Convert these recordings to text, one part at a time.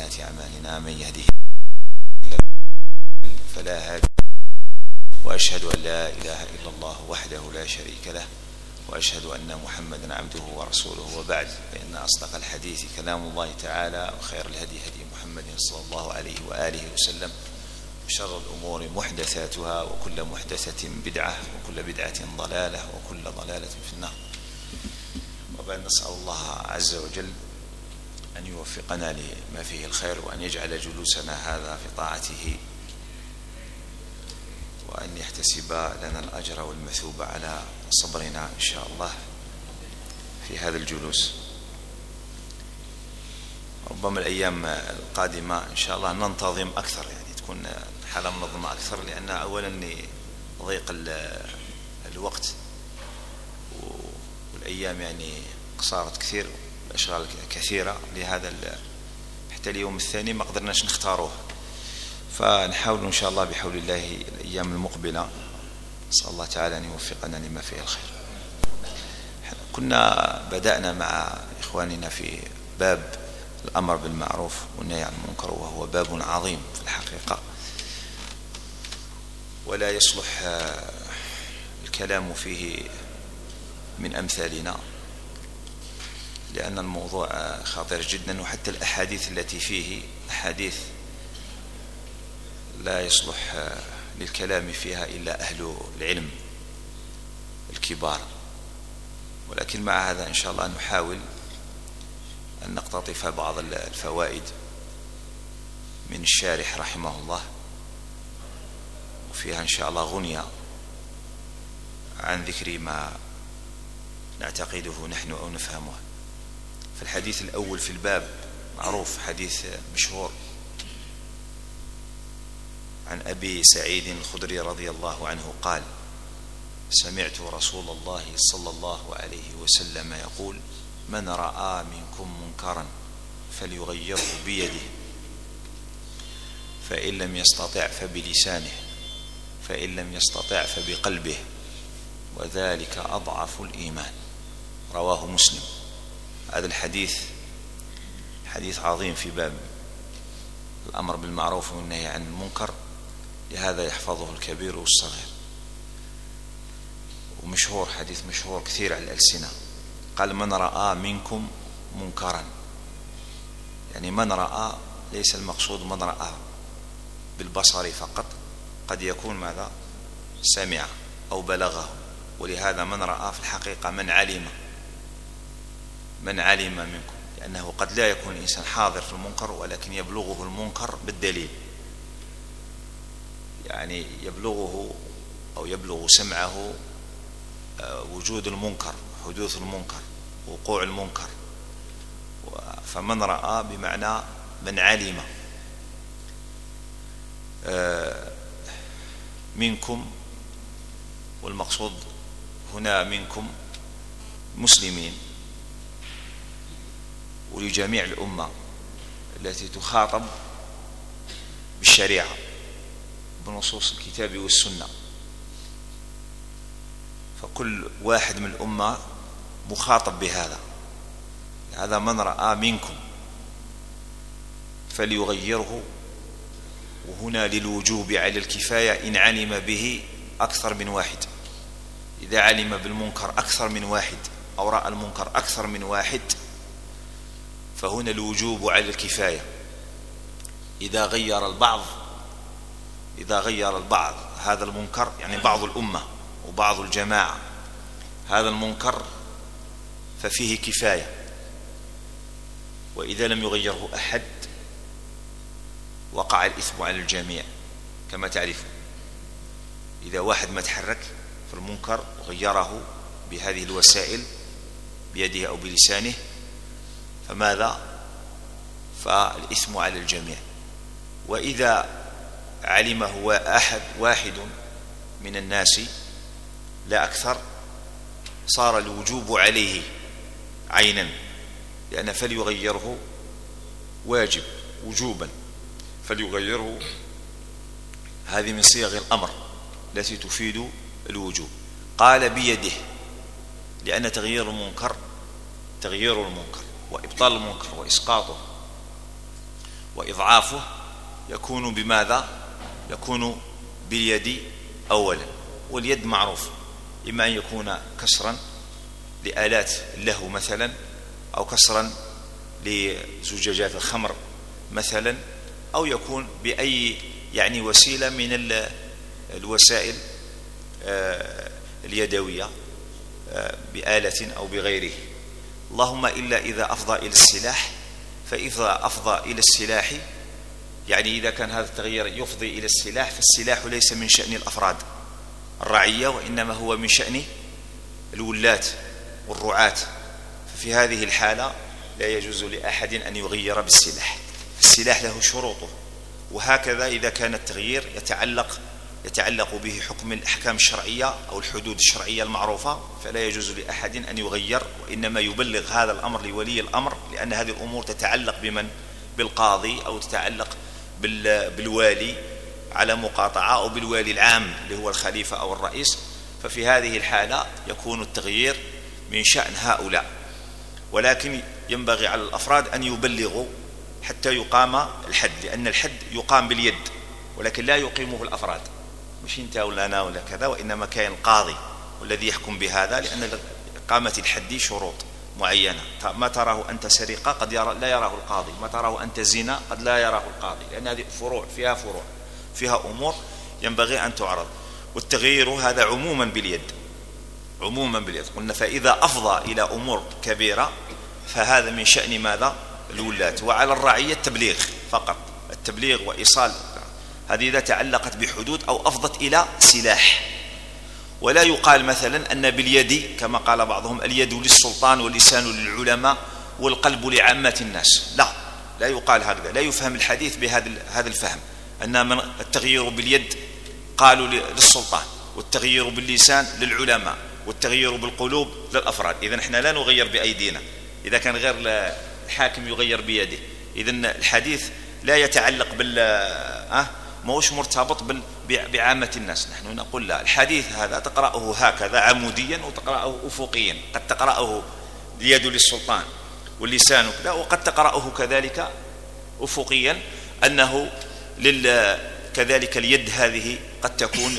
سيئات أعمالنا، من يهده الله فلا هادي، وأشهد أن لا إله إلا الله وحده لا شريك له، وأشهد أن محمدا عبده ورسوله. وبعد، فإن أصدق الحديث كلام الله تعالى، وخير الهدي هدي محمد صلى الله عليه وآله وسلم، وشر الأمور محدثاتها، وكل محدثة بدعة، وكل بدعة ضلالة، وكل ضلالة في النار. وبعد، نسأل الله عز وجل أن يوفقنا لما فيه الخير، وأن يجعل جلوسنا هذا في طاعته، وأن يحتسب لنا الأجر والمثوب على صبرنا إن شاء الله في هذا الجلوس. ربما الأيام القادمة إن شاء الله ننتظم أكثر، يعني تكون حالة منظمة أكثر، لأن أولا ضيق الوقت، والأيام يعني قصارت كثير، الأشغال كثيرة، لهذا حتى اليوم الثاني ما قدرناش نختاروه، فنحاول إن شاء الله بحول الله الأيام المقبلة. نسأل الله تعالى أن يوفقنا لما فيه الخير. كنا بدأنا مع إخواننا في باب الأمر بالمعروف والنهي عن المنكر، وهو باب عظيم في الحقيقة، ولا يصلح الكلام فيه من أمثالنا، لأن الموضوع خطير جدا، وحتى الأحاديث التي فيه أحاديث لا يصلح للكلام فيها إلا أهل العلم الكبار. ولكن مع هذا إن شاء الله نحاول أن نقتطف بعض الفوائد من الشارح رحمه الله، وفيها إن شاء الله غنية عن ذكر ما نعتقده نحن أو نفهمه. في الحديث الأول في الباب معروف، حديث مشهور عن أبي سعيد الخدري رضي الله عنه قال: سمعت رسول الله صلى الله عليه وسلم يقول: من رأى منكم منكرا فليغيره بيده، فإن لم يستطع فبلسانه، فإن لم يستطع فبقلبه، وذلك أضعف الإيمان. رواه مسلم. هذا الحديث حديث عظيم في باب الأمر بالمعروف والنهي عن المنكر، لهذا يحفظه الكبير والصغير، ومشهور، حديث مشهور كثير على الألسنة. قال: من رأى منكم منكرا، يعني من رأى، ليس المقصود من رأى بالبصر فقط، قد يكون ماذا؟ سمع أو بلغه. ولهذا من رأى في الحقيقة من علم منكم، لأنه قد لا يكون الإنسان حاضر في المنكر، ولكن يبلغه المنكر بالدليل، يعني يبلغه أو يبلغ سمعه وجود المنكر، حدوث المنكر، وقوع المنكر. فمن رأى بمعنى من علم. منكم، والمقصود هنا منكم مسلمين، ولجميع الأمة التي تخاطب بالشريعة بنصوص الكتاب والسنة، فكل واحد من الأمة مخاطب بهذا. هذا من رأى منكم فليغيره، وهنا للوجوب على الكفاية إن علم به أكثر من واحد. إذا علم بالمنكر أكثر من واحد، أو رأى المنكر أكثر من واحد، فهنا الوجوب على الكفاية. إذا غير البعض هذا المنكر، يعني بعض الأمة وبعض الجماعة هذا المنكر، ففيه كفاية. وإذا لم يغيره أحد وقع الإثم على الجميع، كما تعرفون. إذا واحد ما تحرك في المنكر وغيره بهذه الوسائل بيده أو بلسانه، فماذا؟ فالإثم على الجميع. وإذا علمه واحد من الناس لا أكثر، صار الوجوب عليه عينا، لأن فليغيره واجب وجوبا، فليغيره هذه من صيغ الأمر التي تفيد الوجوب. قال بيده، لأن تغيير المنكر وإبطال المنكر وإسقاطه وإضعافه يكون بماذا؟ يكون باليد أولا. واليد معروف، إما أن يكون كسرا لآلات اللهو مثلا، أو كسرا لزجاجات الخمر مثلا، أو يكون بأي يعني وسيلة من الوسائل اليدوية بآلة أو بغيره. اللهم إلا إذا أفضى إلى السلاح، فإذا أفضى إلى السلاح يعني إذا كان هذا التغيير يفضي إلى السلاح، فالسلاح ليس من شأن الأفراد الرعية، وإنما هو من شأن الولاة والرعاة. ففي هذه الحالة لا يجوز لأحد أن يغير بالسلاح، السلاح له شروطه. وهكذا إذا كان التغيير يتعلق به حكم الأحكام الشرعية أو الحدود الشرعية المعروفة، فلا يجوز لأحد أن يغير، وإنما يبلغ هذا الأمر لولي الأمر، لأن هذه الأمور تتعلق بمن؟ بالقاضي، أو تتعلق بالوالي على مقاطعة، أو بالوالي العام اللي هو الخليفة أو الرئيس. ففي هذه الحالة يكون التغيير من شأن هؤلاء، ولكن ينبغي على الأفراد أن يبلغوا حتى يقام الحد، لأن الحد يقام باليد ولكن لا يقيمه الأفراد، مش انت ولا أنا ولا كذا، وإنما كان القاضي والذي يحكم بهذا، لأن إقامة الحد شروط معينة. ما تراه أنت سرقة قد لا يراه القاضي، ما تراه أنت زنا قد لا يراه القاضي، لأن هذه فروع فيها أمور ينبغي أن تعرض. والتغيير هذا عموما باليد. قلنا فإذا أفضى إلى أمور كبيرة فهذا من شأن ماذا؟ الولاة. وعلى الرعية التبليغ فقط، التبليغ وإيصال. هذه إذا تعلقت بحدود أو أفضت إلى سلاح. ولا يقال مثلا أن باليد كما قال بعضهم اليد للسلطان واللسان للعلماء والقلب لعامة الناس. لا يقال هكذا، لا يفهم الحديث بهذا الفهم، أن من التغيير باليد قالوا للسلطان، والتغيير باللسان للعلماء، والتغيير بالقلوب للأفراد. إذن احنا لا نغير بأيدينا، إذا كان غير الحاكم يغير بيده. إذن الحديث لا يتعلق موش مرتبط بعامة الناس. نحن نقول لا، الحديث هذا تقرأه هكذا عموديا وتقرأه أفقيا، قد تقرأه اليد للسلطان واللسان كذا، وقد تقرأه كذلك أفقيا أنه كذلك اليد هذه قد تكون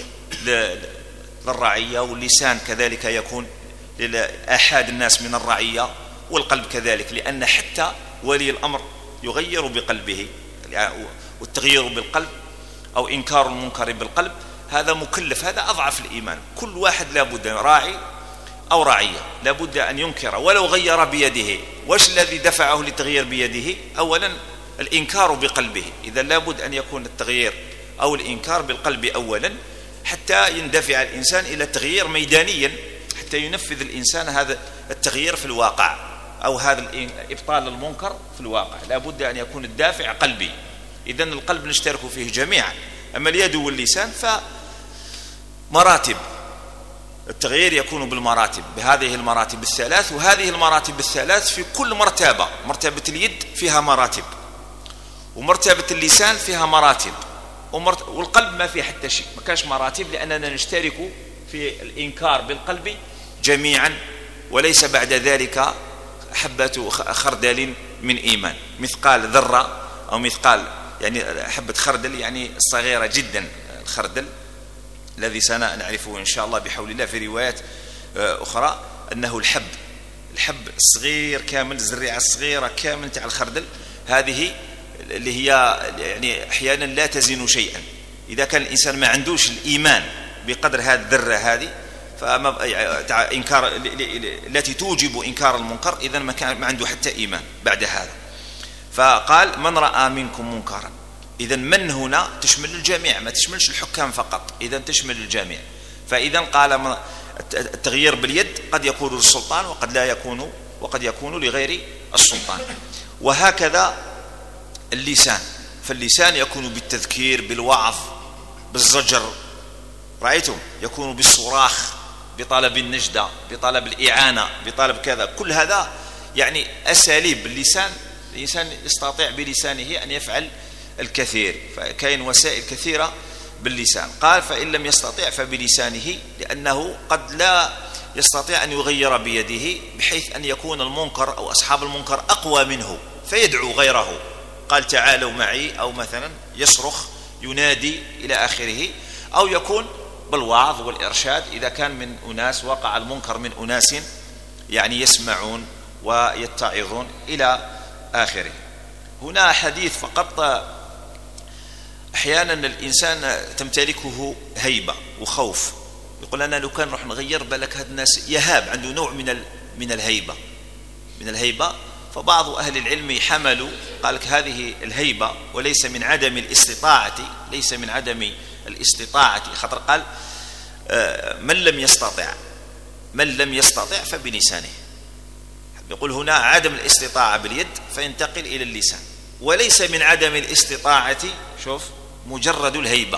للرعية، واللسان كذلك يكون لأحد الناس من الرعية، والقلب كذلك، لأن حتى ولي الأمر يغير بقلبه. والتغيير بالقلب أو إنكار المنكر بالقلب هذا مكلف، هذا أضعف الإيمان. كل واحد لابد، راعي أو رعية، لابد أن ينكر ولو غير بيده. وش الذي دفعه للتغيير بيده؟ أولا الإنكار بقلبه. إذا لابد أن يكون التغيير أو الإنكار بالقلب أولا، حتى يندفع الإنسان إلى التغيير ميدانيا، حتى ينفذ الإنسان هذا التغيير في الواقع، أو هذا إبطال المنكر في الواقع. لابد أن يكون الدافع قلبي. إذن القلب نشترك فيه جميعا. أما اليد واللسان فمراتب، التغيير يكون بالمراتب، بهذه المراتب الثلاث. وهذه المراتب الثلاث في كل مرتبة، مرتبة اليد فيها مراتب، ومرتبة اللسان فيها مراتب، والقلب ما فيه حتى شيء، ما كانش مراتب، لأننا نشترك في الإنكار بالقلب جميعا، وليس بعد ذلك حبة خردل من إيمان، مثقال ذرة أو مثقال يعني حبة خردل، يعني صغيرة جدا الخردل، الذي سنعرفه إن شاء الله بحول الله في روايات أخرى، أنه الحب الصغير كامل، الزريعة الصغيرة كامل تاع الخردل، هذه اللي هي يعني أحيانا لا تزن شيئا. إذا كان الإنسان ما عندوش الإيمان بقدر هذه الذرة هذه، إنكار التي توجب إنكار المنكر، إذا ما عنده حتى إيمان بعد هذا. فقال من رأى منكم منكرا. إذا من هنا تشمل الجميع، ما تشملش الحكام فقط، إذا تشمل الجميع. فإذا قال التغيير باليد قد يكون للسلطان وقد لا يكون، وقد يكون لغير السلطان. وهكذا اللسان، فاللسان يكون بالتذكير، بالوعظ، بالزجر، رأيتم، يكون بالصراخ، بطلب النجدة، بطلب الإعانة، بطلب كذا. كل هذا يعني أساليب اللسان، الإنسان يستطيع بلسانه أن يفعل الكثير، فكاين وسائل كثيرة باللسان. قال فإن لم يستطيع فبلسانه، لأنه قد لا يستطيع أن يغير بيده، بحيث أن يكون المنكر أو أصحاب المنكر أقوى منه فيدعو غيره، قال تعالوا معي، أو مثلا يصرخ ينادي إلى آخره، أو يكون بالوعظ والإرشاد إذا كان من أناس وقع المنكر من أناس يعني يسمعون ويتعظون إلى آخره. هنا حديث فقط. أحيانا الإنسان تمتلكه هيبة وخوف، يقول أنا لو كان نروح نغير بالك هاد الناس يهاب، عنده نوع من الهيبة. فبعض أهل العلم حملوا قال لك هذه الهيبة وليس من عدم الاستطاعة، خاطر قال من لم يستطع فبلسانه. يقول هنا عدم الاستطاعة باليد فينتقل إلى اللسان، وليس من عدم الاستطاعة شوف مجرد الهيبة.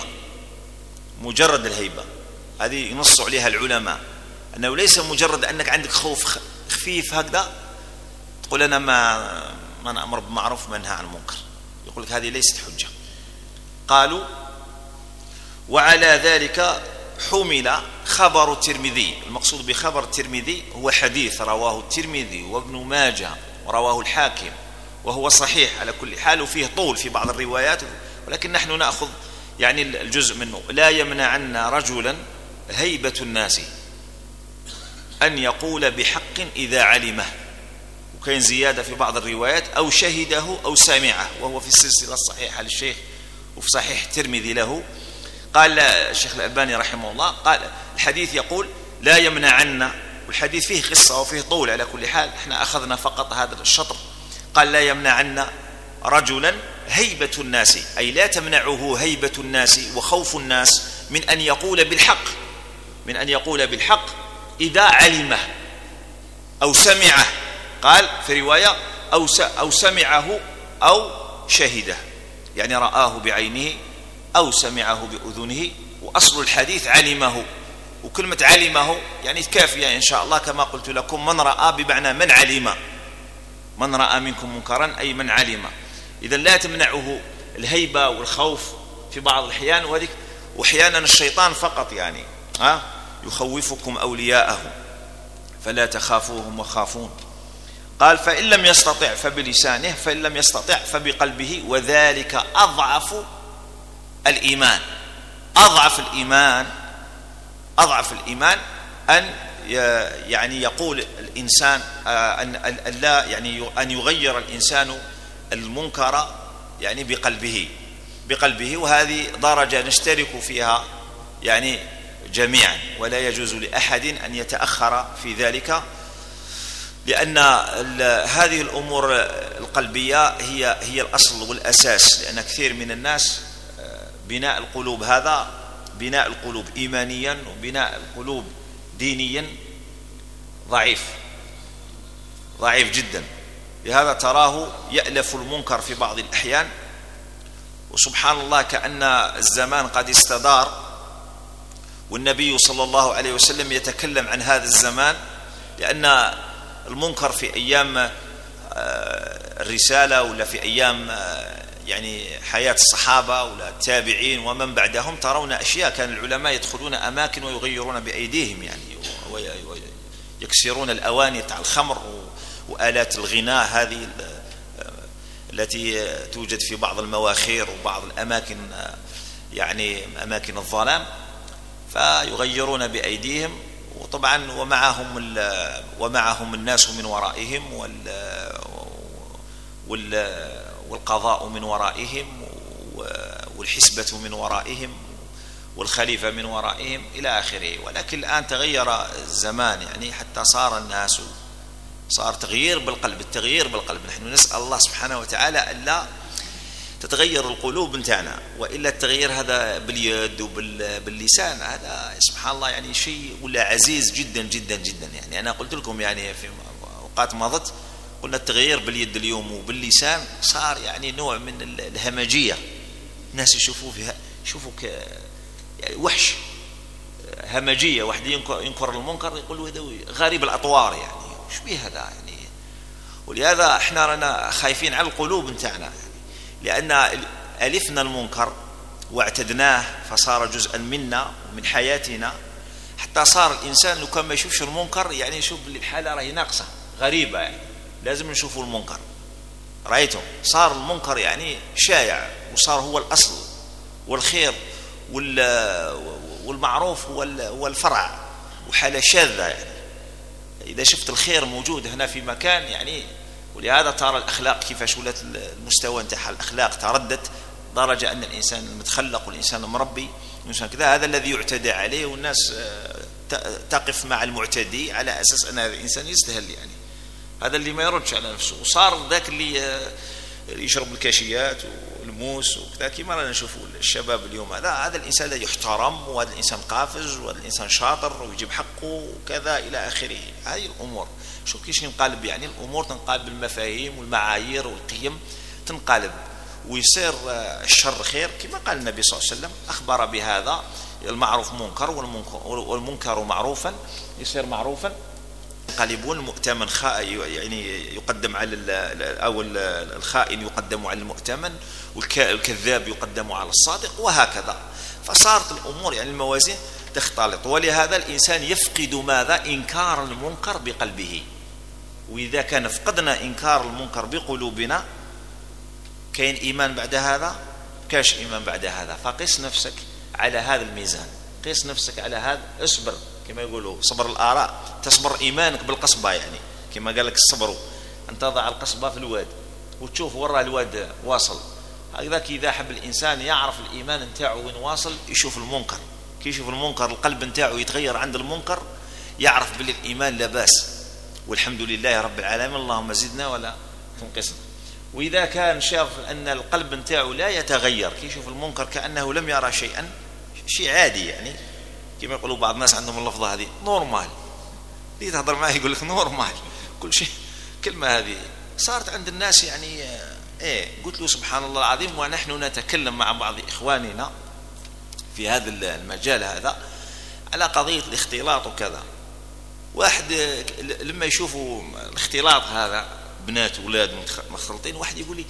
هذه ينص عليها العلماء، أنه ليس مجرد أنك عندك خوف خفيف هكذا تقول أنا ما نأمر بالمعروف وما ننهى عن المنكر، يقول لك هذه ليست حجة. قالوا وعلى ذلك حمل خبر الترمذي. المقصود بخبر الترمذي هو حديث رواه الترمذي وابن ماجه ورواه الحاكم، وهو صحيح على كل حال، وفيه طول في بعض الروايات، ولكن نحن نأخذ يعني الجزء منه. لا يمنعن رجلا هيبة الناس أن يقول بحق إذا علمه، وكان زيادة في بعض الروايات أو شهده أو سمعه، وهو في السلسلة الصحيحة للشيخ وفي صحيح الترمذي له. قال الشيخ الألباني رحمه الله قال الحديث يقول لا يمنعن، والحديث فيه قصة وفيه طول، على كل حال احنا أخذنا فقط هذا الشطر. قال لا يمنعن رجلا هيبة الناس، أي لا تمنعه هيبة الناس وخوف الناس من أن يقول بالحق إذا علمه أو سمعه. قال في رواية أو سمعه أو شهده، يعني رآه بعينه أو سمعه بأذنه، وأصل الحديث علمه، وكلمة علمه يعني كافية إن شاء الله، كما قلت لكم من رأى بمعنى من علم، من رأى منكم منكرا أي من علم. إذا لا تمنعه الهيبة والخوف في بعض الأحيان، وأحيانا الشيطان فقط يعني يخوفكم أولياءه فلا تخافوهم وخافون. قال فإن لم يستطع فبلسانه، فإن لم يستطع فبقلبه، وذلك أضعف الإيمان. أضعف الإيمان أن يعني يقول الإنسان أن يغير الإنسان المنكر يعني بقلبه، وهذه درجة نشترك فيها يعني جميعا، ولا يجوز لأحد أن يتأخر في ذلك، لأن هذه الأمور القلبية هي الأصل والأساس. لأن كثير من الناس بناء القلوب هذا بناء القلوب إيمانيا وبناء القلوب دينيا ضعيف جدا، لهذا تراه يألف المنكر في بعض الأحيان. وسبحان الله كأن الزمان قد استدار، والنبي صلى الله عليه وسلم يتكلم عن هذا الزمان، لأن المنكر في أيام الرسالة ولا في أيام يعني حياة الصحابة ولا التابعين ومن بعدهم ترون أشياء، كان العلماء يدخلون أماكن ويغيرون بأيديهم يعني، ويكسرون الأواني تاع الخمر وآلات الغناء هذه التي توجد في بعض المواخير وبعض الأماكن يعني أماكن الظلام، فيغيرون بأيديهم، وطبعا ومعهم الناس من ورائهم والقضاء من ورائهم والحسبة من ورائهم والخليفة من ورائهم إلى آخره. ولكن الآن تغير الزمان يعني، حتى صار الناس صار التغيير بالقلب. نحن نسأل الله سبحانه وتعالى ألا تتغير القلوب نتاعنا، وإلا التغيير هذا باليد وباللسان هذا سبحان الله يعني شيء ولا عزيز جدا جدا جدا. يعني أنا قلت لكم يعني في أوقات مضت قلنا التغيير باليد اليوم وباللسان صار يعني نوع من الهمجية، الناس يشوفوا يعني وحش، همجية. واحد ينكر المنكر يقول هذا غريب الأطوار، يعني وش بيه هذا يعني. ولهذا احنا رانا خايفين على القلوب نتاعنا يعني، لأن ألفنا المنكر واعتدناه فصار جزءا منا ومن حياتنا، حتى صار الإنسان لو كان ما يشوفش المنكر يعني يشوف باللي الحالة راهي ناقصة غريبة، يعني لازم نشوفوا المنكر رأيتم صار المنكر يعني شائع، وصار هو الأصل، والخير والمعروف هو الفرع، وحالة شاذة. يعني إذا شفت الخير موجود هنا في مكان يعني، ولهذا ترى الأخلاق كيفاش ولات المستوى نتاع الأخلاق تردت درجة أن الإنسان المتخلق والإنسان المربي الإنسان كذا هذا الذي يعتدى عليه، والناس تقف مع المعتدي على أساس أن هذا الإنسان يستهل، يعني هذا اللي ما يردش على نفسه. وصار ذاك اللي يشرب الكاشيات والموس وكذا كما رانا نشوفوا الشباب اليوم، هذا الإنسان الذي يحترم، وهذا الإنسان قافز، وهذا الإنسان شاطر ويجيب حقه وكذا إلى آخره. هذه الأمور شوف كيش ينقلب، يعني الأمور تنقلب بالمفاهيم والمعايير والقيم تنقلب، ويصير الشر خير كما قال النبي صلى الله عليه وسلم، أخبر بهذا المعروف منكر والمنكر معروفا يصير معروفا. ينقلبون المؤتمن يعني يقدم على أو الخائن يقدم على المؤتمن، والكذاب يقدم على الصادق، وهكذا. فصارت الأمور يعني الموازين تختلط، ولهذا الإنسان يفقد ماذا؟ إنكار المنكر بقلبه. وإذا كان فقدنا إنكار المنكر بقلوبنا كاين إيمان بعد هذا؟ كاش إيمان بعد هذا. فقس نفسك على هذا الميزان، قس نفسك على هذا، اصبر كما يقولوا صبر الآراء، تصبر إيمانك بالقصبة، يعني كما قال لك الصبر أن تضع القصبة في الواد وتشوف ورا الواد واصل. هكذاك إذا حب الإنسان يعرف الإيمان نتاعو وين واصل، يشوف المنكر، كي يشوف المنكر القلب نتاعو يتغير عند المنكر، يعرف بالإيمان لا باس، والحمد لله رب العالمين، اللهم زدنا ولا تنقصنا. وإذا كان شاف أن القلب نتاعو لا يتغير، كي يشوف المنكر كأنه لم يرى شيئا، شيء عادي، يعني كما يقولوا بعض الناس عندهم اللفظة هذه نورمال، اللي تهضر معه يقول لك نورمال، كل شيء. كلمة هذه صارت عند الناس يعني قلت له سبحان الله العظيم، ونحن نتكلم مع بعض إخواننا في هذا المجال هذا على قضية الاختلاط وكذا. واحد لما يشوفوا الاختلاط هذا بنات وولاد مختلطين، واحد يقول لي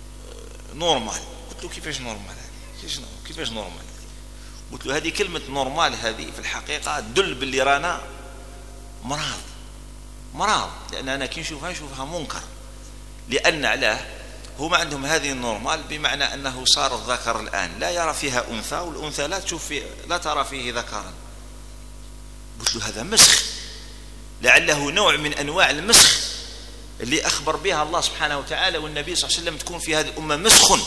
نورمال. قلت له كيفاش نورمال هذه؟ كيفاش نورمال؟ قلت له هذه كلمة نورمال هذه في الحقيقة تدل باللي رانا مرض، لأن أنا كي نشوفها منكر، لأن علاه هم عندهم هذه النورمال، بمعنى أنه صار الذكر الآن لا يرى فيها أنثى، والأنثى لا ترى فيه ذكرا. قلت له هذا مسخ، لعله نوع من أنواع المسخ اللي أخبر بها الله سبحانه وتعالى والنبي صلى الله عليه وسلم، تكون في هذه الأمة مسخ،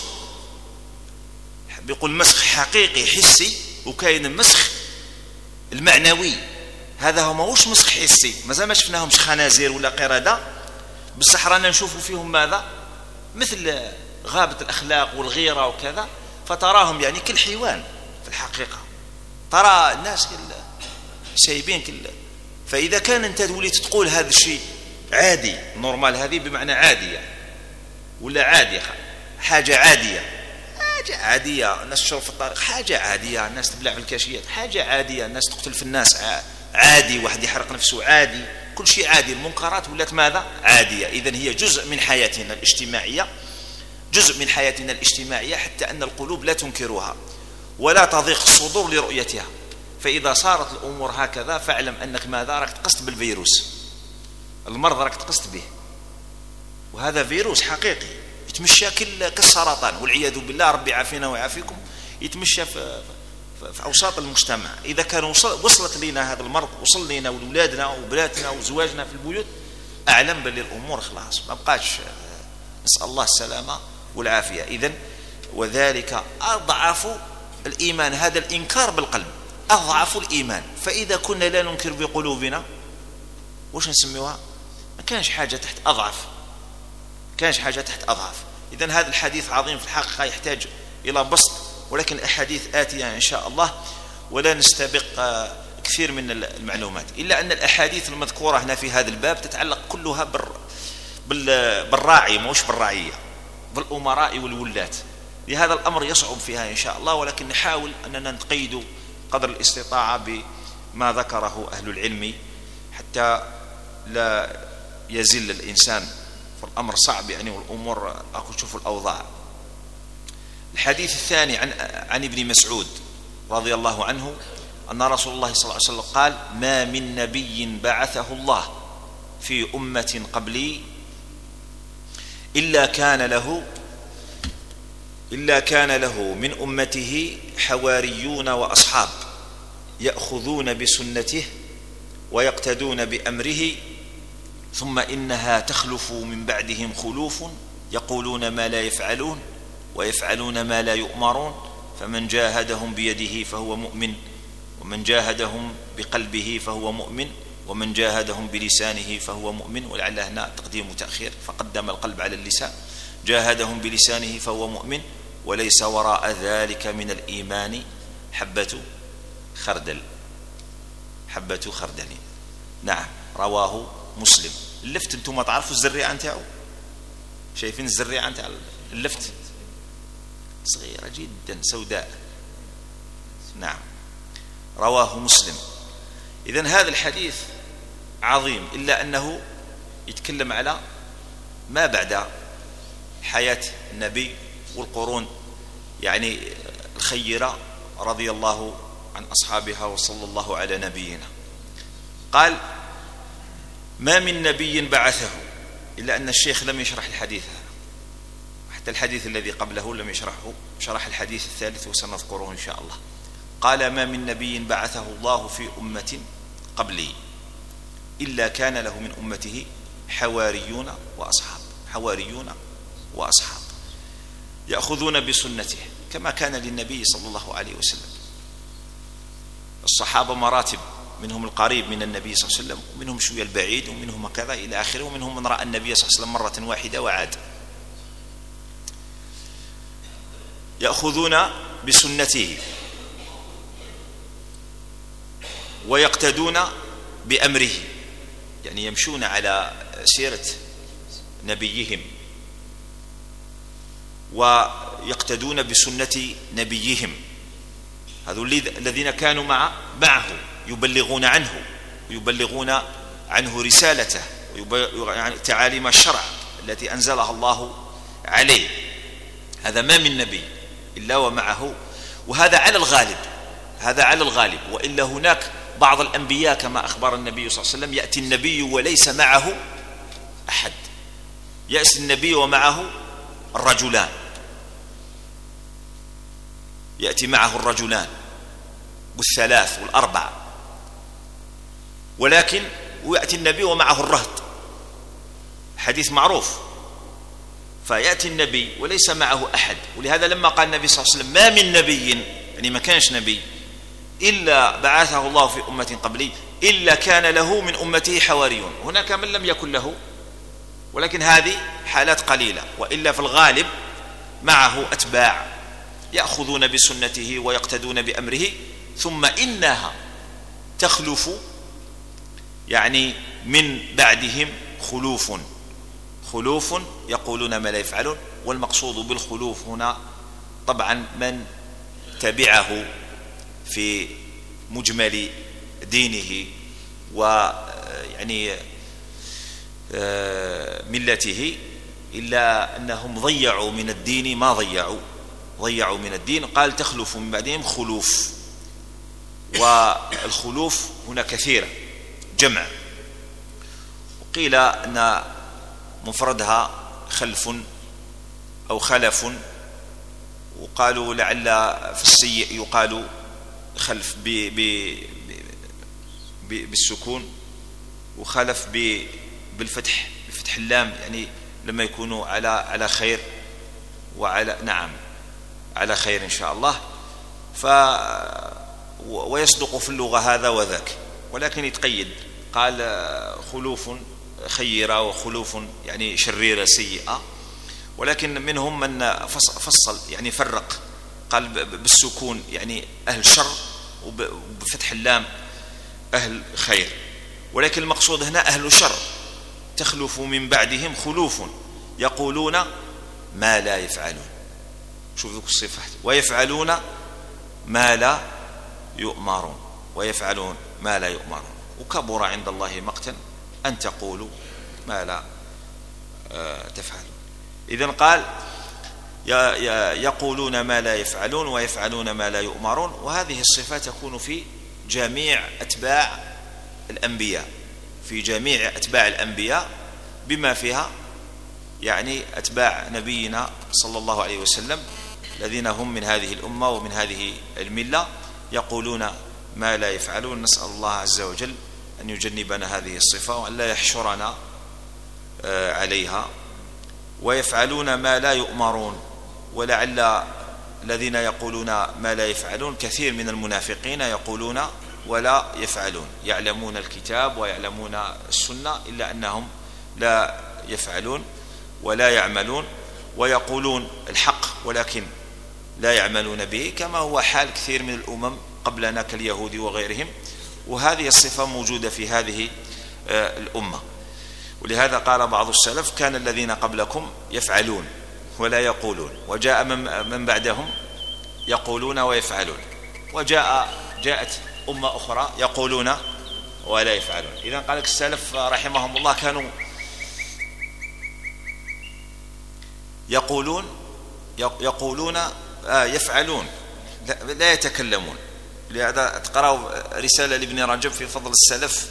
بيقول مسخ حقيقي حسي، وكاين المسخ المعنوي. هذا هو ماهوش مسخ حسي، مازال ما شفناهمش خنازير ولا قردة، بصح رانا نشوفوا فيهم ماذا؟ مثل غابة الأخلاق والغيرة وكذا، فتراهم يعني كالحيوان في الحقيقة، ترى الناس سايبين كل. فإذا كان أنت وليت تقول هذا الشيء عادي، نورمال هذه بمعنى عادية ولا عادية، حاجة عادية، الناس تشرب في الطريق حاجة عادية، الناس تبلع في الكاشيات حاجة عادية، الناس تقتل في الناس عادي، واحد يحرق نفسه عادي، كل شيء عادي. المنكرات ولات ماذا؟ عادية. إذن هي جزء من حياتنا الاجتماعية، حتى أن القلوب لا تنكرها ولا تضيق الصدور لرؤيتها. فإذا صارت الأمور هكذا فاعلم أنك ماذا؟ راك تقصد بالفيروس، المرض راك تقصد به، وهذا فيروس حقيقي يتمشى كالسرطان والعياذ بالله، ربي يعافينا ويعافيكم، يتمشى في أوساط المجتمع. إذا كان وصلت لنا هذا المرض، وصل لنا ولادنا وبناتنا وزواجنا في البيوت، أعلم بل الأمور خلاص ما بقاش، نسأل الله السلامة والعافية. إذن وذلك أضعف الإيمان، هذا الإنكار بالقلب أضعف الإيمان. فإذا كنا لا ننكر بقلوبنا وش نسميوها؟ ما كانش حاجة تحت أضعف. إذن هذا الحديث عظيم في الحقيقة، يحتاج إلى بسط، ولكن الأحاديث آتية إن شاء الله، ولا نستبق كثير من المعلومات، إلا أن الأحاديث المذكورة هنا في هذا الباب تتعلق كلها بالراعي مش بالرعية، بالأمراء والولاة. لهذا الأمر يصعب فيها إن شاء الله، ولكن نحاول أننا نقيد قدر الاستطاعة بما ذكره أهل العلم، حتى لا يزل الإنسان. فالأمر صعب يعني، والأمور أكو تشوف الأوضاع. الحديث الثاني عن ابن مسعود رضي الله عنه أن رسول الله صلى الله عليه وسلم قال: ما من نبي بعثه الله في أمة قبلي إلا كان له من أمته حواريون وأصحاب يأخذون بسنته ويقتدون بأمره، ثم إنها تخلف من بعدهم خلوف يقولون ما لا يفعلون ويفعلون ما لا يؤمرون، فمن جاهدهم بيده فهو مؤمن، ومن جاهدهم بقلبه فهو مؤمن، ومن جاهدهم بلسانه فهو مؤمن. ولعل هنا تقديم وتأخير، فقدم القلب على اللسان. جاهدهم بلسانه فهو مؤمن، وليس وراء ذلك من الإيمان حبة خردل. نعم، رواه مسلم. اللفت انتم ما تعرفوا الزريعة نتاعو؟ شايفين الزريعة نتاع اللفت؟ صغيرة جدا سوداء. نعم، رواه مسلم. إذن هذا الحديث عظيم، إلا أنه يتكلم على ما بعد حياة النبي والقرون يعني الخيرة رضي الله عن أصحابها وصلى الله على نبينا. قال: ما من نبي بعثه، إلا أن الشيخ لم يشرح الحديث هذا، حتى الحديث الذي قبله لم يشرحه، شرح الحديث الثالث وسنذكره إن شاء الله. قال: ما من نبي بعثه الله في أمة قبلي إلا كان له من أمته حواريون وأصحاب يأخذون بسنته، كما كان للنبي صلى الله عليه وسلم. الصحابة مراتب، منهم القريب من النبي صلى الله عليه وسلم، ومنهم شوية البعيد، ومنهم كذا إلى آخره، ومنهم من رأى النبي صلى الله عليه وسلم مرة واحدة وعاد. يأخذون بسنته ويقتدون بأمره، يعني يمشون على سيرة نبيهم ويقتدون بسنة نبيهم. هذول الذين كانوا معه يبلغون عنه رسالته، يعني تعاليم الشرع التي أنزلها الله عليه. هذا ما من نبي إلا ومعه، وهذا على الغالب. وإلا هناك بعض الأنبياء كما أخبر النبي صلى الله عليه وسلم يأتي النبي وليس معه أحد، يأتي النبي ومعه الرجلان، يأتي معه الرجلان والثلاث والأربعة، ولكن ويأتي النبي ومعه الرهط، حديث معروف. فيأتي النبي وليس معه أحد، ولهذا لما قال النبي صلى الله عليه وسلم: ما من نبي، يعني ما كانش نبي إلا بعثه الله في أمة قبلي إلا كان له من أمته حواريون. هناك من لم يكن له، ولكن هذه حالات قليلة، وإلا في الغالب معه أتباع يأخذون بسنته ويقتدون بأمره، ثم إنها تخلف، يعني من بعدهم خلوف يقولون ما لا يفعلون. والمقصود بالخلوف هنا طبعا من تبعه في مجمل دينه ويعني ملته، إلا أنهم ضيعوا من الدين ما ضيعوا من الدين. قال: تخلف من بعدهم خلوف، والخلوف هنا كثيرة جمع، وقيل أن مفردها خلف أو خلف، وقالوا لعل في السيء يقال خلف بالسكون، وخلف بالفتح بفتح اللام، يعني لما يكونوا على خير وعلى على خير إن شاء الله. ويصدق في اللغة هذا وذاك، ولكن يتقيد، قال خلوف خيرة وخلوف يعني شريرة سيئة. ولكن منهم من فصل، يعني فرق، قال بالسكون يعني أهل شر، وبفتح اللام أهل خير. ولكن المقصود هنا أهل شر. تخلف من بعدهم خلوف يقولون ما لا يفعلون، شوف ذوك الصفات، ويفعلون ما لا يؤمرون، وكبر عند الله مقتا أن تقولوا ما لا تفعلون. إذن قال: يقولون ما لا يفعلون ويفعلون ما لا يؤمرون. وهذه الصفات تكون في جميع أتباع الأنبياء، بما فيها يعني أتباع نبينا صلى الله عليه وسلم الذين هم من هذه الأمة ومن هذه الملة يقولون ما لا يفعلون. نسأل الله عز وجل أن يجنبنا هذه الصفة وأن لا يحشرنا عليها. ويفعلون ما لا يؤمرون، ولعل الذين يقولون ما لا يفعلون كثير من المنافقين يقولون ولا يفعلون، يعلمون الكتاب ويعلمون السنة إلا أنهم لا يفعلون ولا يعملون، ويقولون الحق ولكن لا يعملون به، كما هو حال كثير من الأمم قبلنا كاليهود وغيرهم. وهذه الصفة موجودة في هذه الأمة. ولهذا قال بعض السلف كان الذين قبلكم يفعلون ولا يقولون، وجاء من بعدهم يقولون ويفعلون، جاءت أمة أخرى يقولون ولا يفعلون. إذن قال لك السلف رحمهم الله كانوا يقولون يفعلون لا يتكلمون. لهذا تقرأوا رسالة لابن رجب في فضل السلف،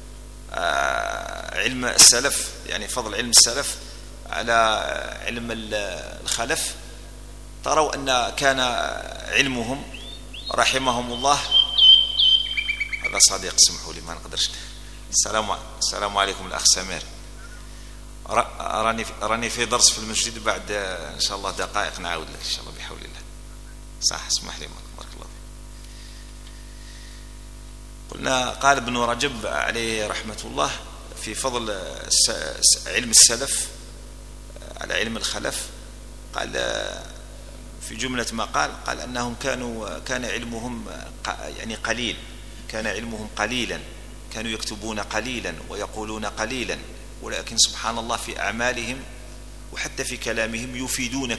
علم السلف، يعني فضل علم السلف على علم الخلف، تروا أن كان علمهم رحمهم الله. هذا صديق اسمحوا لي ما نقدرش. السلام عليكم الأخ سمير، راني في درس في المسجد، بعد إن شاء الله دقائق نعاود لك إن شاء الله بحول الله. صح اسمح لي بارك الله فيك. قلنا قال ابن رجب عليه رحمة الله في فضل علم السلف على علم الخلف، قال في جملة ما قال أنهم كان علمهم يعني قليل، كان علمهم قليلا، كانوا يكتبون قليلا ويقولون قليلا، ولكن سبحان الله في أعمالهم وحتى في كلامهم يفيدون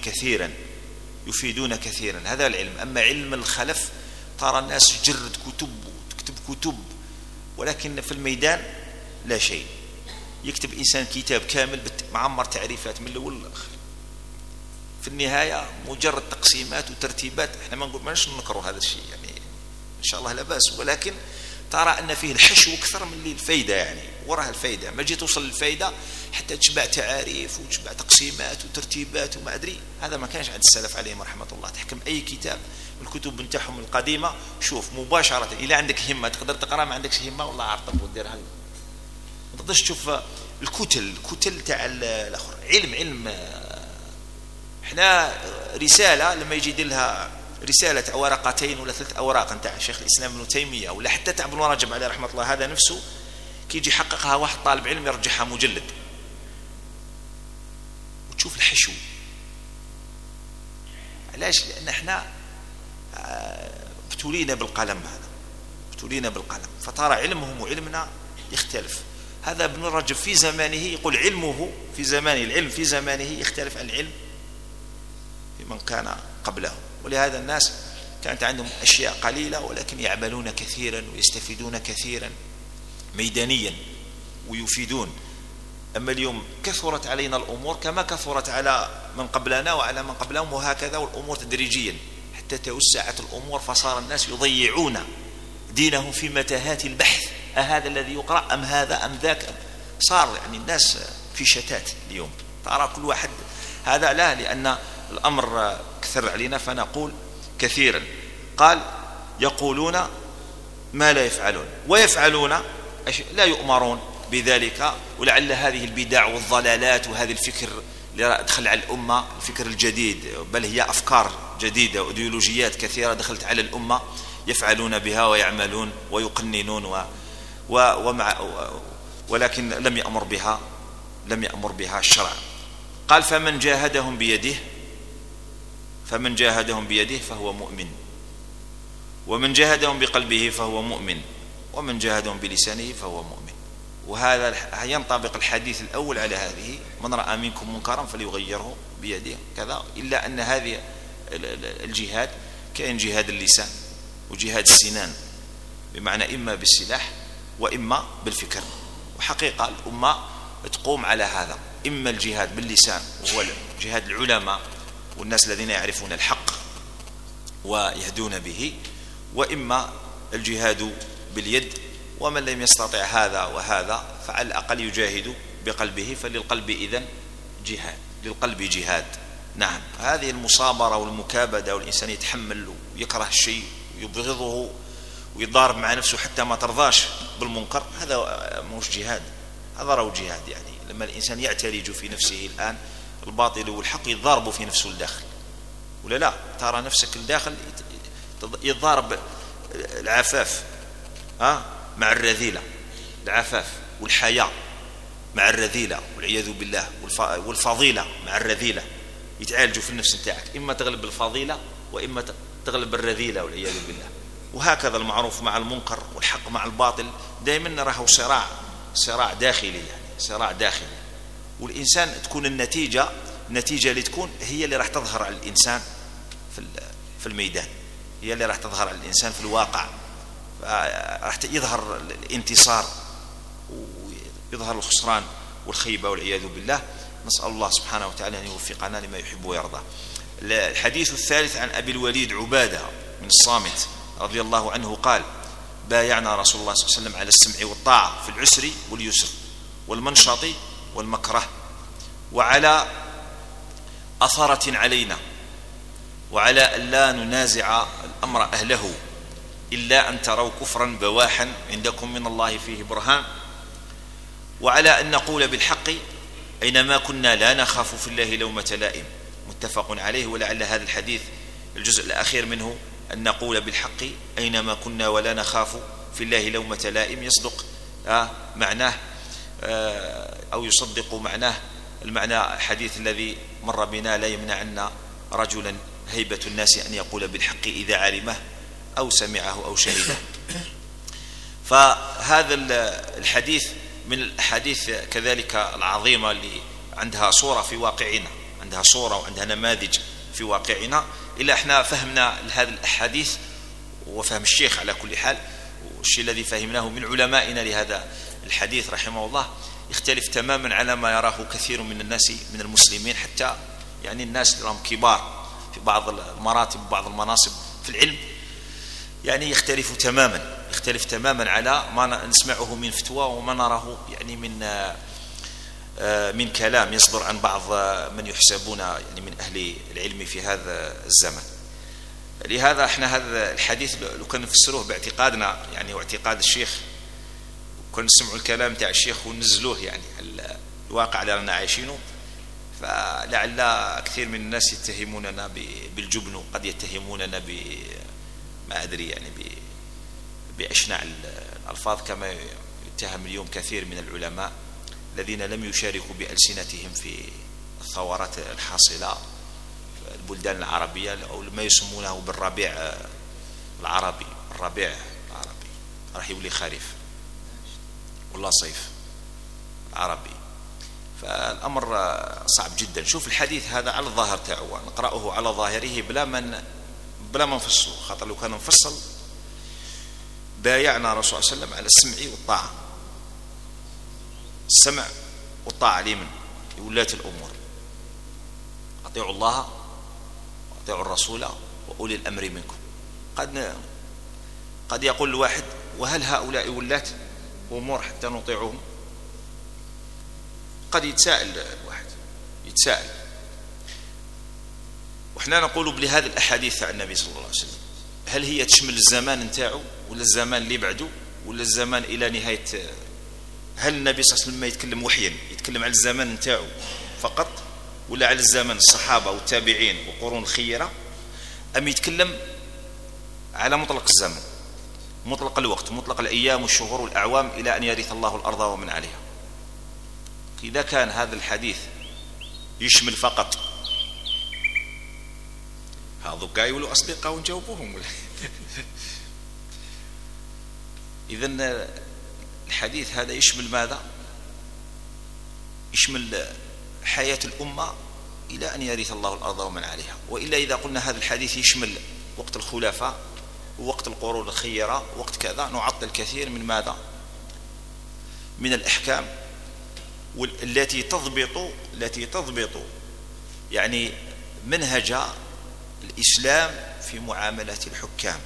كثيرا. هذا العلم. أما علم الخلف ترى الناس تجرد كتب وتكتب كتب، ولكن في الميدان لا شيء. يكتب إنسان كتاب كامل معمر تعريفات من الأول للآخر، في النهاية مجرد تقسيمات وترتيبات. احنا ما نقولش نكره هذا الشيء، يعني إن شاء الله لا بأس، ولكن ترى أن فيه الحشو أكثر من الفايدة، يعني وراها الفايدة. ما جيت توصل للفايدة حتى تشبع تعاريف وتشبع تقسيمات وترتيبات وما أدري، هذا ما كانش عند السلف عليهم رحمة الله. تحكم أي كتاب من الكتب نتاعهم القديمة، شوف مباشرة إذا عندك همة تقدر تقرأ، ما عندكش همة والله عرطب وديرها، ما تقدرش تشوف الكتل تاع الآخر. علم احنا رسالة لما يجي يدير رسالة ورقتين ولا 3 أوراق نتاع شيخ الإسلام ابن تيمية ولا حتى تاع ابن رجب عليه رحمة الله، هذا نفسه كي يجي يحققها واحد طالب علم يرجعها مجلد، وتشوف الحشو. علاش؟ لأن احنا ابتلينا بالقلم، فترى علمهم وعلمنا يختلف. هذا ابن رجب في زمانه يقول علمه في زمانه، العلم في زمانه يختلف عن العلم في من كان قبله. ولهذا الناس كانت عندهم أشياء قليلة ولكن يعملون كثيرا ويستفيدون كثيرا ميدانيا ويفيدون. أما اليوم كثرت علينا الأمور كما كثرت على من قبلنا وعلى من قبلهم، وهكذا، والأمور تدريجيا حتى توسعت الأمور، فصار الناس يضيعون دينهم في متاهات البحث، هذا الذي يقرأ أم هذا أم ذاك. صار يعني الناس في شتات اليوم، ترى كل واحد. هذا لا، لأن الأمر كثر علينا فنقول كثيرا. قال يقولون ما لا يفعلون ويفعلون لا يؤمرون بذلك. ولعل هذه البدع والضلالات وهذه الفكر اللي دخل على الأمة، الفكر الجديد، بل هي أفكار جديدة وإيديولوجيات كثيرة دخلت على الأمة، يفعلون بها ويعملون ويقننون ولكن لم يأمر بها الشرع. قال فمن جاهدهم بيده فهو مؤمن، ومن جاهدهم بقلبه فهو مؤمن، ومن جاهدهم بلسانه فهو مؤمن. وهذا ينطبق الحديث الأول على هذه: من رأى منكم منكرا فليغيره بيده كذا. إلا أن هذه الجهاد كاين جهاد اللسان وجهاد السنان، بمعنى إما بالسلاح وإما بالفكر. وحقيقة الأمة تقوم على هذا، إما الجهاد باللسان وهو جهاد العلماء والناس الذين يعرفون الحق ويهدون به، وإما الجهاد باليد. ومن لم يستطع هذا وهذا فعلى الأقل يجاهد بقلبه، فللقلب إذن جهاد، للقلب جهاد. نعم، هذه المصابرة والمكابدة والإنسان يتحمل ويكره الشيء ويبغضه ويضارب مع نفسه حتى ما ترضاش بالمنكر، هذا مش جهاد، هذا رو جهاد. يعني لما الإنسان يعتلج في نفسه الآن الباطل والحق يضارب في نفسه الداخل، ولا لا؟ ترى نفسك الداخل يضارب العفاف مع الرذيلة، العفاف والحياء مع الرذيلة والعياذ بالله، والفضيلة مع الرذيلة، يتعالجوا في النفس نتاعك، إما تغلب الفضيلة وإما تغلب الرذيلة والعياذ بالله. وهكذا المعروف مع المنكر والحق مع الباطل، دائما راهو صراع داخلي، يعني صراع داخلي. والإنسان تكون النتيجة اللي تكون هي اللي راح تظهر على الإنسان في الميدان، هي اللي راح تظهر على الإنسان في الواقع، راح يظهر الانتصار ويظهر الخسران والخيبة والعياذ بالله. نسأل الله سبحانه وتعالى أن يوفقنا لما يحب ويرضى. الحديث الثالث عن أبي الوليد عبادة من الصامت رضي الله عنه قال: بايعنا رسول الله صلى الله عليه وسلم على السمع والطاعة في العسر واليسر والمنشط والمكره، وعلى أثرة علينا، وعلى أن لا ننازع الأمر أهله إلا أن تروا كفرا بواحا عندكم من الله فيه برهان، وعلى أن نقول بالحق أينما كنا لا نخاف في الله لومة لائم. متفق عليه. ولعل هذا الحديث الجزء الأخير منه أن نقول بالحق أينما كنا ولا نخاف في الله لومة لائم يصدق معناه أو يصدق معناه المعنى الحديث الذي مر بنا: لا يمنعن رجلا هيبة الناس أن يقول بالحق إذا علمه أو سمعه أو شهده. فهذا الحديث من الأحاديث كذلك العظيمة اللي عندها صورة في واقعنا، عندها صورة وعندها نماذج في واقعنا. إلا احنا فهمنا هذه الأحاديث وفهم الشيخ على كل حال، والشيء الذي فهمناه من علمائنا لهذا الحديث رحمه الله يختلف تماما على ما يراه كثير من الناس من المسلمين، حتى يعني الناس اللي هم كبار في بعض المراتب وبعض المناصب في العلم، يعني يختلف تماما على ما نسمعه من فتوى وما نراه يعني من كلام يصدر عن بعض من يحسبون يعني من أهل العلم في هذا الزمن. لهذا احنا هذا الحديث لو كان نفسروه باعتقادنا يعني واعتقاد الشيخ، وكنا نسمعوا الكلام تاع الشيخ وننزلوه يعني الواقع اللي رانا عايشينه، فلعل كثير من الناس يتهموننا بالجبن، وقد يتهموننا ما أدري يعني بأشنع الألفاظ، كما يتهم اليوم كثير من العلماء الذين لم يشاركوا بألسنتهم في الثورات الحاصلة في البلدان العربية، أو ما يسمونه بالربيع العربي. الربيع العربي راح يولي خريف والله صيف عربي، فالأمر صعب جدا. شوف الحديث هذا على الظاهر تاعه، نقرأه على ظاهره بلا ما نفصله، خاطر لو كان نفصل بايعنا رسول الله صلى الله عليه وسلم على السمع والطاعة. السمع والطاعة لمن؟ لولاة الأمور، أطيعوا الله وأطيعوا الرسول وأولي الأمر منكم. قد يقول الواحد: وهل هؤلاء ولاة أمور حتى نطيعهم؟ قد يتساءل الواحد، يتساءل. وإحنا نقول بهذه الأحاديث عن النبي صلى الله عليه وسلم، هل هي تشمل الزمان نتاعو ولا الزمان اللي بعده ولا الزمان إلى نهاية؟ هل النبي صلى الله عليه وسلم ما يتكلم وحيا يتكلم على الزمان نتاعو فقط، ولا على الزمان الصحابة والتابعين وقرون الخيرة، أم يتكلم على مطلق الزمن، مطلق الوقت، مطلق الأيام والشهور والأعوام إلى أن يرث الله الأرض ومن عليها؟ إذا كان هذا الحديث يشمل فقط هذو يقولوا أصدقاء ونجاوبوهم إذن الحديث هذا يشمل ماذا؟ يشمل حياة الأمة إلى أن يرث الله الأرض ومن عليها. وإلا إذا قلنا هذا الحديث يشمل وقت الخلفاء ووقت القرون الخيرة وقت كذا، نعطل كثير من ماذا؟ من الأحكام التي تضبط يعني منهج الإسلام في معاملة الحكام.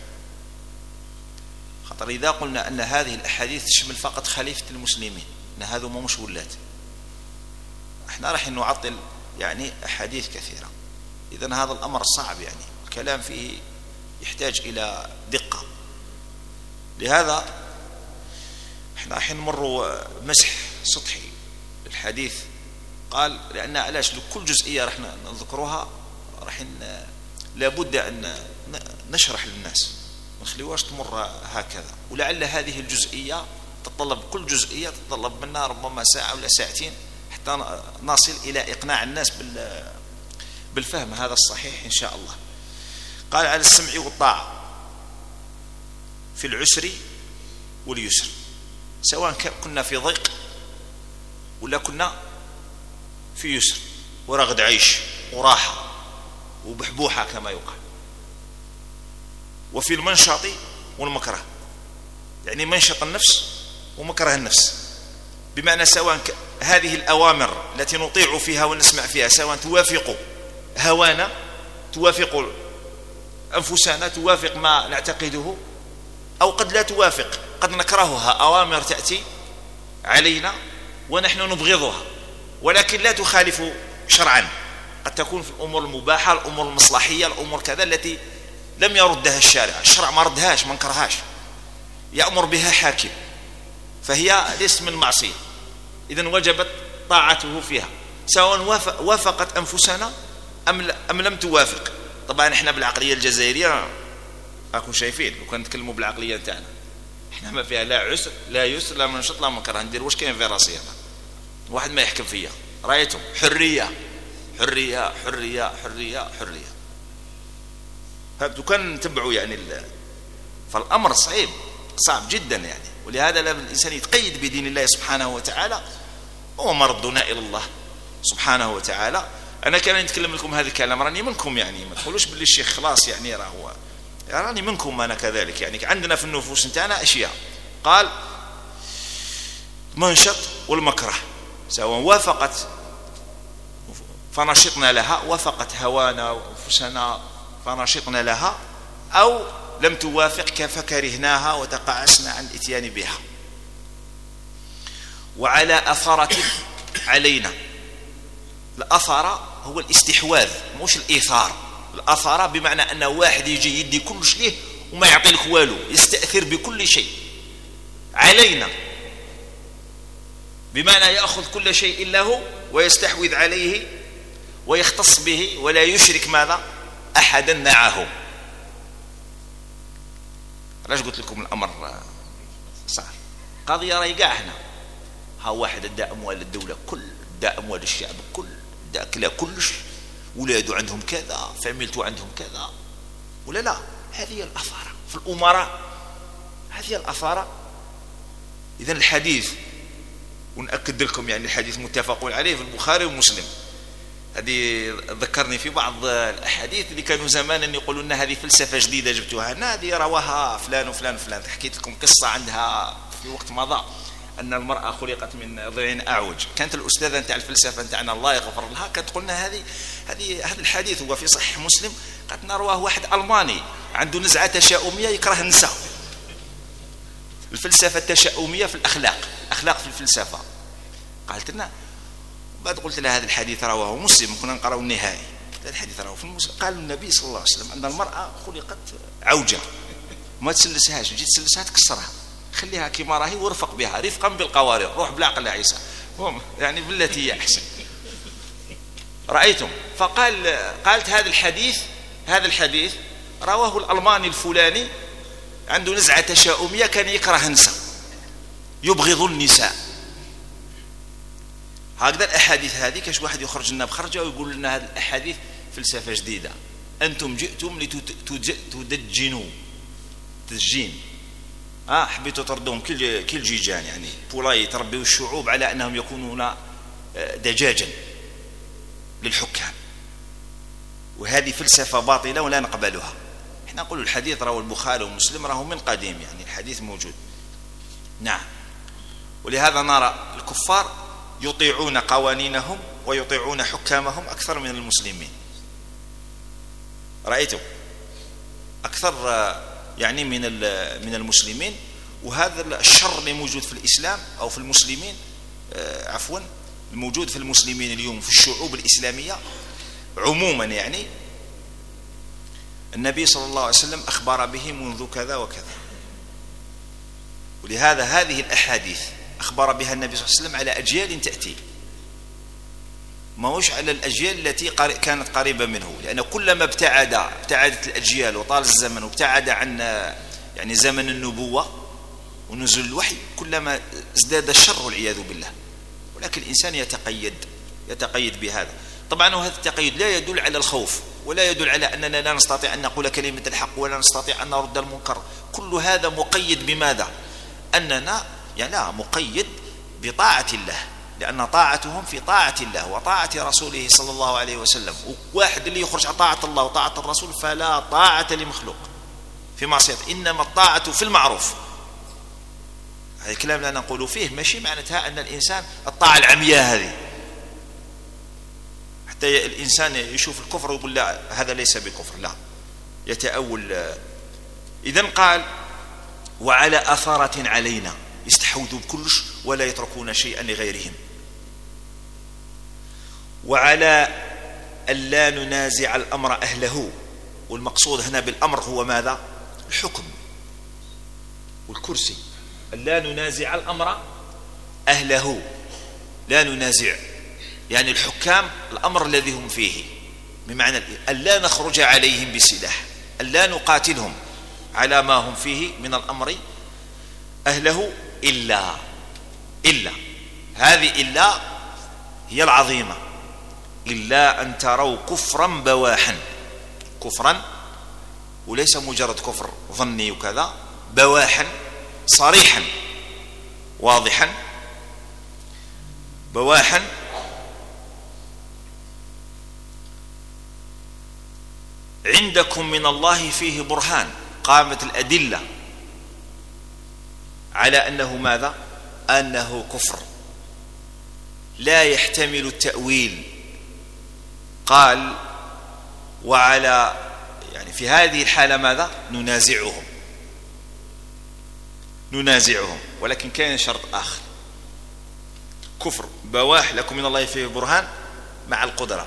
خاطر إذا قلنا أن هذه الأحاديث تشمل فقط خليفة المسلمين، أن هذا مش ولاة، احنا راح نعطل يعني أحاديث كثيرة. إذن هذا الأمر صعب، يعني الكلام فيه يحتاج إلى دقة. لهذا احنا راح نمر مسح سطحي الحديث. قال لأن علاش لكل جزئية راح نذكرها راح لابد أن نشرح للناس، ما نخليوهاش تمر هكذا. ولعل هذه الجزئية تتطلب، كل جزئية تتطلب منا ربما ساعة ولا ساعتين حتى نصل إلى إقناع الناس بالفهم هذا الصحيح إن شاء الله. قال على السمع والطاعة في العسر واليسر، سواء كنا في ضيق ولا كنا في يسر ورغد عيش وراحة وبحبوحة كما يقال. وفي المنشط والمكره، يعني منشط النفس ومكره النفس، بمعنى سواء هذه الأوامر التي نطيع فيها ونسمع فيها سواء توافق هوانا، توافق أنفسنا، توافق ما نعتقده، أو قد لا توافق، قد نكرهها. أوامر تأتي علينا ونحن نبغضها، ولكن لا تخالف شرعا، قد تكون في الأمور المباحة، الأمور المصلحية، الأمور كذا التي لم يردها الشارع، الشرع ما ردهاش ما نكرهاش، يأمر بها حاكم، فهي ليست من معصية، إذن وجبت طاعته فيها سواء وافقت أنفسنا أم لم توافق. طبعا احنا بالعقلية الجزائرية أكون شايفين، لو كان نتكلموا بالعقلية نتاعنا احنا ما فيها لا عسر لا يسر لا منشط لا مكره، ندير واش كاين في راسي أنا، واحد ما يحكم فيا، رايتم حرية حرية حرية حرية حرية. فهمتوا؟ كان نتبعوا يعني فالأمر صعب جدا يعني. ولهذا لازم الإنسان يتقيد بدين الله سبحانه وتعالى، هو مردنا إلى الله سبحانه وتعالى. أنا كان نتكلم لكم هذا الكلام راني منكم، يعني ما تقولوش باللي الشيخ خلاص يعني راهو، راني منكم أنا كذلك، يعني عندنا في النفوس نتاعنا أشياء. قال منشط والمكره، سواء وافقت فنشطنا لها، وافقت هوانا وأنفسنا فنشطنا لها، أو لم توافق فكرهناها وتقاعسنا عن الاتيان بها. وعلى أثرة علينا، الأثر هو الاستحواذ مش الإيثار. الأثر بمعنى أن واحد يجي يدي كل شيء ليه وما يعطي لك والو، يستأثر بكل شيء. علينا بمعنى يأخذ كل شيء له ويستحوذ عليه ويختص به ولا يشرك ماذا أحدا معه. علاش قلت لكم الأمر صعب؟ قضية راهي كاع هنا، ها واحد ادى أموال الدولة كل، ادى أموال الشعب كل، ادى كلا كلش، ولاده عندهم كذا، فاميلته عندهم كذا، ولا لا؟ هذه الأثارة في الأمراء، هذه الأثارة. إذن الحديث، ونأكد لكم يعني الحديث متفق عليه في البخاري ومسلم. هذه ذكرني في بعض الأحاديث اللي كانوا زمانا يقولون لنا هذه فلسفة جديدة جبتوها لنا، هذه رواها فلان وفلان وفلان. حكيت لكم قصة عندها في وقت مضى أن المرأة خلقت من ضلع أعوج. كانت الأستاذة نتاع الفلسفة نتاعنا الله يغفر لها كانت تقول لنا هذا الحديث هو في صحيح مسلم، قالت لنا رواه واحد ألماني عنده نزعة تشاؤمية يكره النساء. الفلسفة التشاؤمية في الأخلاق في الفلسفة. قالت لنا، بعد قلت لها هذا الحديث رواه مسلم، كنا نقرأ النهائي، هذا الحديث رواه في المسلم. قال النبي صلى الله عليه وسلم أن المرأة خلقت عوجة، ما تسلسهاش، تجي تسلسها تكسرها، خليها كما راهي ورفق بها رفقا بالقوارير، روح بالعقل يا عيسى، يعني بالتي هي أحسن. رأيتم؟ قالت هذا الحديث رواه الألماني الفلاني عنده نزعة تشاؤمية، كان يكره النساء، يبغض النساء. هكذا الأحاديث هذه كاش واحد يخرج لنا بخرجة ويقول لنا هذه الأحاديث فلسفة جديدة، أنتم جئتم لتدجنوا تدجين، حبيتوا تردوهم كالجيجان، يعني بولاي تربيوا الشعوب على أنهم يكونون دجاجا للحكام، وهذه فلسفة باطلة ولا نقبلها. احنا نقول الحديث رواه البخاري ومسلم، راه من قديم، يعني الحديث موجود. نعم. ولهذا نرى الكفار يطيعون قوانينهم ويطيعون حكامهم أكثر من المسلمين. رأيتم؟ أكثر يعني من المسلمين. وهذا الشر اللي موجود في الإسلام أو في المسلمين عفوا، الموجود في المسلمين اليوم في الشعوب الإسلامية عموما، يعني النبي صلى الله عليه وسلم أخبر به منذ كذا وكذا، ولهذا هذه الأحاديث أخبر بها النبي صلى الله عليه وسلم على أجيال تأتي، ما هوش على الأجيال التي كانت قريبة منه، لأن كلما ابتعدت الأجيال وطال الزمن وابتعد عن يعني زمن النبوة ونزول الوحي، كلما ازداد الشر والعياذ بالله. ولكن الإنسان يتقيد بهذا. طبعا وهذا التقييد لا يدل على الخوف، ولا يدل على أننا لا نستطيع أن نقول كلمة الحق، ولا نستطيع أن نرد المنكر. كل هذا مقيد بماذا؟ أننا يعني لا، مقيد بطاعة الله، لأن طاعتهم في طاعة الله وطاعة رسوله صلى الله عليه وسلم. واحد اللي يخرج عن طاعة الله وطاعة الرسول فلا طاعة لمخلوق في معصية، إنما الطاعة في المعروف. هذا الكلام لا نقول فيه ماشي معناتها أن الإنسان الطاعة العمياء هذه، حتى الإنسان يشوف الكفر ويقول لا هذا ليس بكفر، لا، يتأول. إذن قال وعلى أثارة علينا، يستحوذوا بكلش ولا يتركون شيئا لغيرهم. وعلى ألا ننازع الأمر أهله، والمقصود هنا بالأمر هو ماذا؟ الحكم والكرسي. ألا ننازع الأمر أهله، لا ننازع يعني الحكام الأمر الذي هم فيه، بمعنى ألا نخرج عليهم بسلاح، ألا نقاتلهم على ما هم فيه من الأمر أهله إلا هذه إلا هي العظيمة، إلا أن تروا كفرا بواحا، كفرا وليس مجرد كفر ظني وكذا، بواحا صريحا واضحا. بواحا عندكم من الله فيه برهان، قامت الأدلة على أنه ماذا؟ أنه كفر لا يحتمل التأويل. قال وعلى يعني في هذه الحالة ماذا؟ ننازعهم، ولكن كان شرط آخر، كفر بواح لكم من الله فيه برهان مع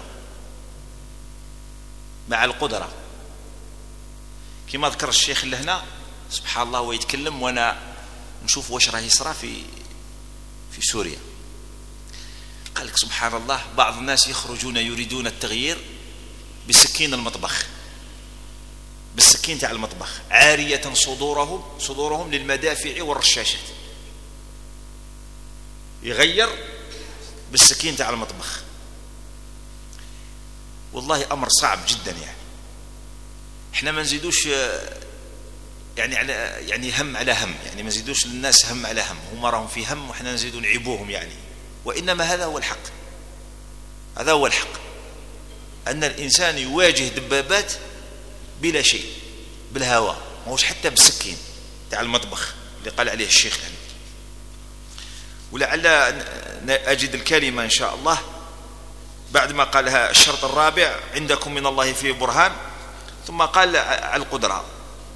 القدرة كما ذكر الشيخ اللي هنا سبحان الله ويتكلم وانا نشوف واش راه يصرى في سوريا. قال لك سبحان الله بعض الناس يخرجون يريدون التغيير بسكين المطبخ، بالسكين تاع المطبخ، عارية صدورهم للمدافع والرشاشات، يغير بالسكين تاع المطبخ. والله أمر صعب جدا. يعني احنا ما نزيدوش يعني هم على هم، يعني ما نزيدوش للناس هم على هم، هم راهم في هم وحنا نزيدوا نعيبوهم يعني. وإنما هذا هو الحق، أن الإنسان يواجه دبابات بلا شيء، بالهواء، ما هوش حتى بالسكين تاع المطبخ اللي قال عليه الشيخ يعني. ولعل أجد الكلمة إن شاء الله بعد ما قالها. الشرط الرابع عندكم من الله فيه برهان، ثم قال على القدرة،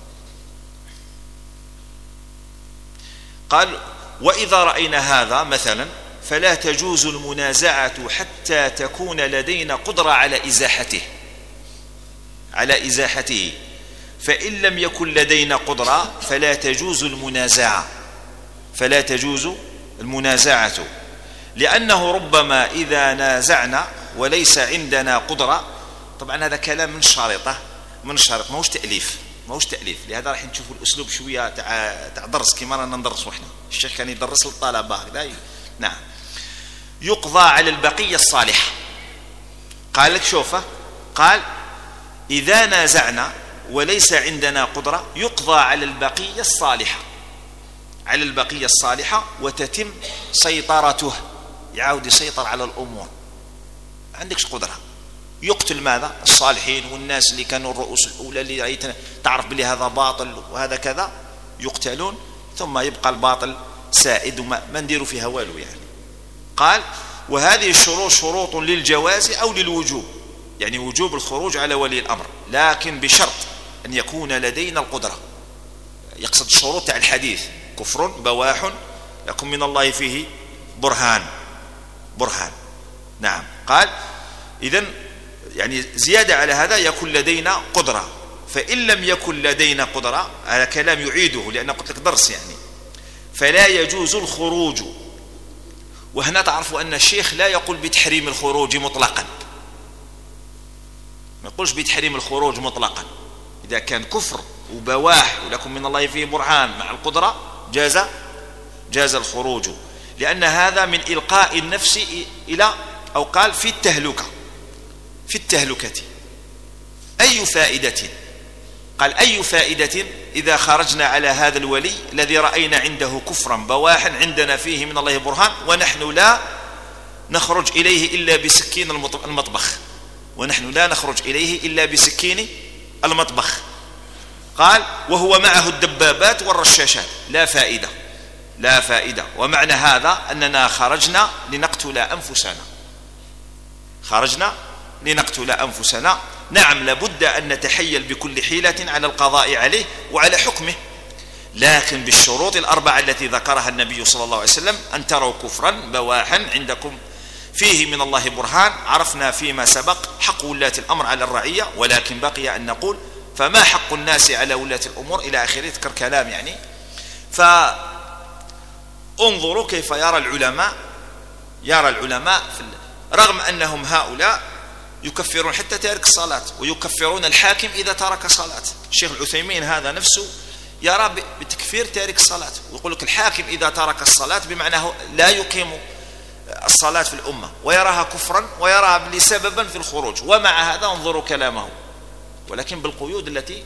قال وإذا رأينا هذا مثلا فلا تجوز المنازعة حتى تكون لدينا قدرة على إزاحته، فإن لم يكن لدينا قدرة فلا تجوز المنازعة، لأنه ربما إذا نازعنا وليس عندنا قدرة. طبعا هذا كلام من الشارطة ما هوش تأليف، لهذا راح نشوفوا الأسلوب شوية تاع درس كما رانا ندرس وحنا. الشيخ كان يدرس للطلبة هكذا. نعم. يقضى على البقية الصالحة. قال لك شوفه، قال إذا نازعنا وليس عندنا قدرة يقضى على البقية الصالحة وتتم سيطرته، يعاود يسيطر على الأمور. ما عندكش قدرة، يقتل ماذا؟ الصالحين والناس اللي كانوا الرؤوس الأولى اللي تعرف بلي هذا باطل وهذا كذا، يقتلون، ثم يبقى الباطل سائد وما نديروا فيها والو يعني. قال وهذه الشروط شروط للجواز أو للوجوب، يعني وجوب الخروج على ولي الأمر، لكن بشرط أن يكون لدينا القدرة. يقصد الشروط تاع الحديث: كفر بواح لكم من الله فيه برهان. نعم. قال إذن يعني زيادة على هذا يكون لدينا قدرة، فإن لم يكن لدينا قدرة، هذا كلام يعيده لأن قلت لك درس يعني، فلا يجوز الخروج. وهنا تعرفوا أن الشيخ لا يقول بتحريم الخروج مطلقا، ما يقولش بتحريم الخروج مطلقا. إذا كان كفر وبواح ولكم من الله فيه برهان مع القدرة جاز الخروج، لأن هذا من إلقاء النفس إلى، أو قال في التهلكة. أي فائدة؟ قال أي فائدة إذا خرجنا على هذا الولي الذي رأينا عنده كفرا بواحا عندنا فيه من الله برهان، ونحن لا نخرج إليه إلا بسكين المطبخ، ونحن لا نخرج إليه إلا بسكين المطبخ. قال وهو معه الدبابات والرشاشات، لا فائدة. ومعنى هذا أننا خرجنا لنقتل أنفسنا. نعم، لابد أن نتحيل بكل حيلة على القضاء عليه وعلى حكمه، لكن بالشروط الأربعة التي ذكرها النبي صلى الله عليه وسلم: أن تروا كفرا بواحا عندكم فيه من الله برهان. عرفنا فيما سبق حق ولاة الأمر على الرعية، ولكن بقي أن نقول فما حق الناس على ولاة الأمور إلى آخره، ذكر كلام يعني. فانظروا كيف يرى العلماء رغم أنهم هؤلاء يكفرون حتى تارك الصلاة، ويكفرون الحاكم إذا ترك صلاة. الشيخ العثيمين هذا نفسه يرى بتكفير تارك الصلاة، ويقول لك الحاكم إذا ترك الصلاة بمعنى لا يقيم الصلاة في الأمة، ويراها كفرا ويراها سببا في الخروج. ومع هذا انظروا كلامه، ولكن بالقيود التي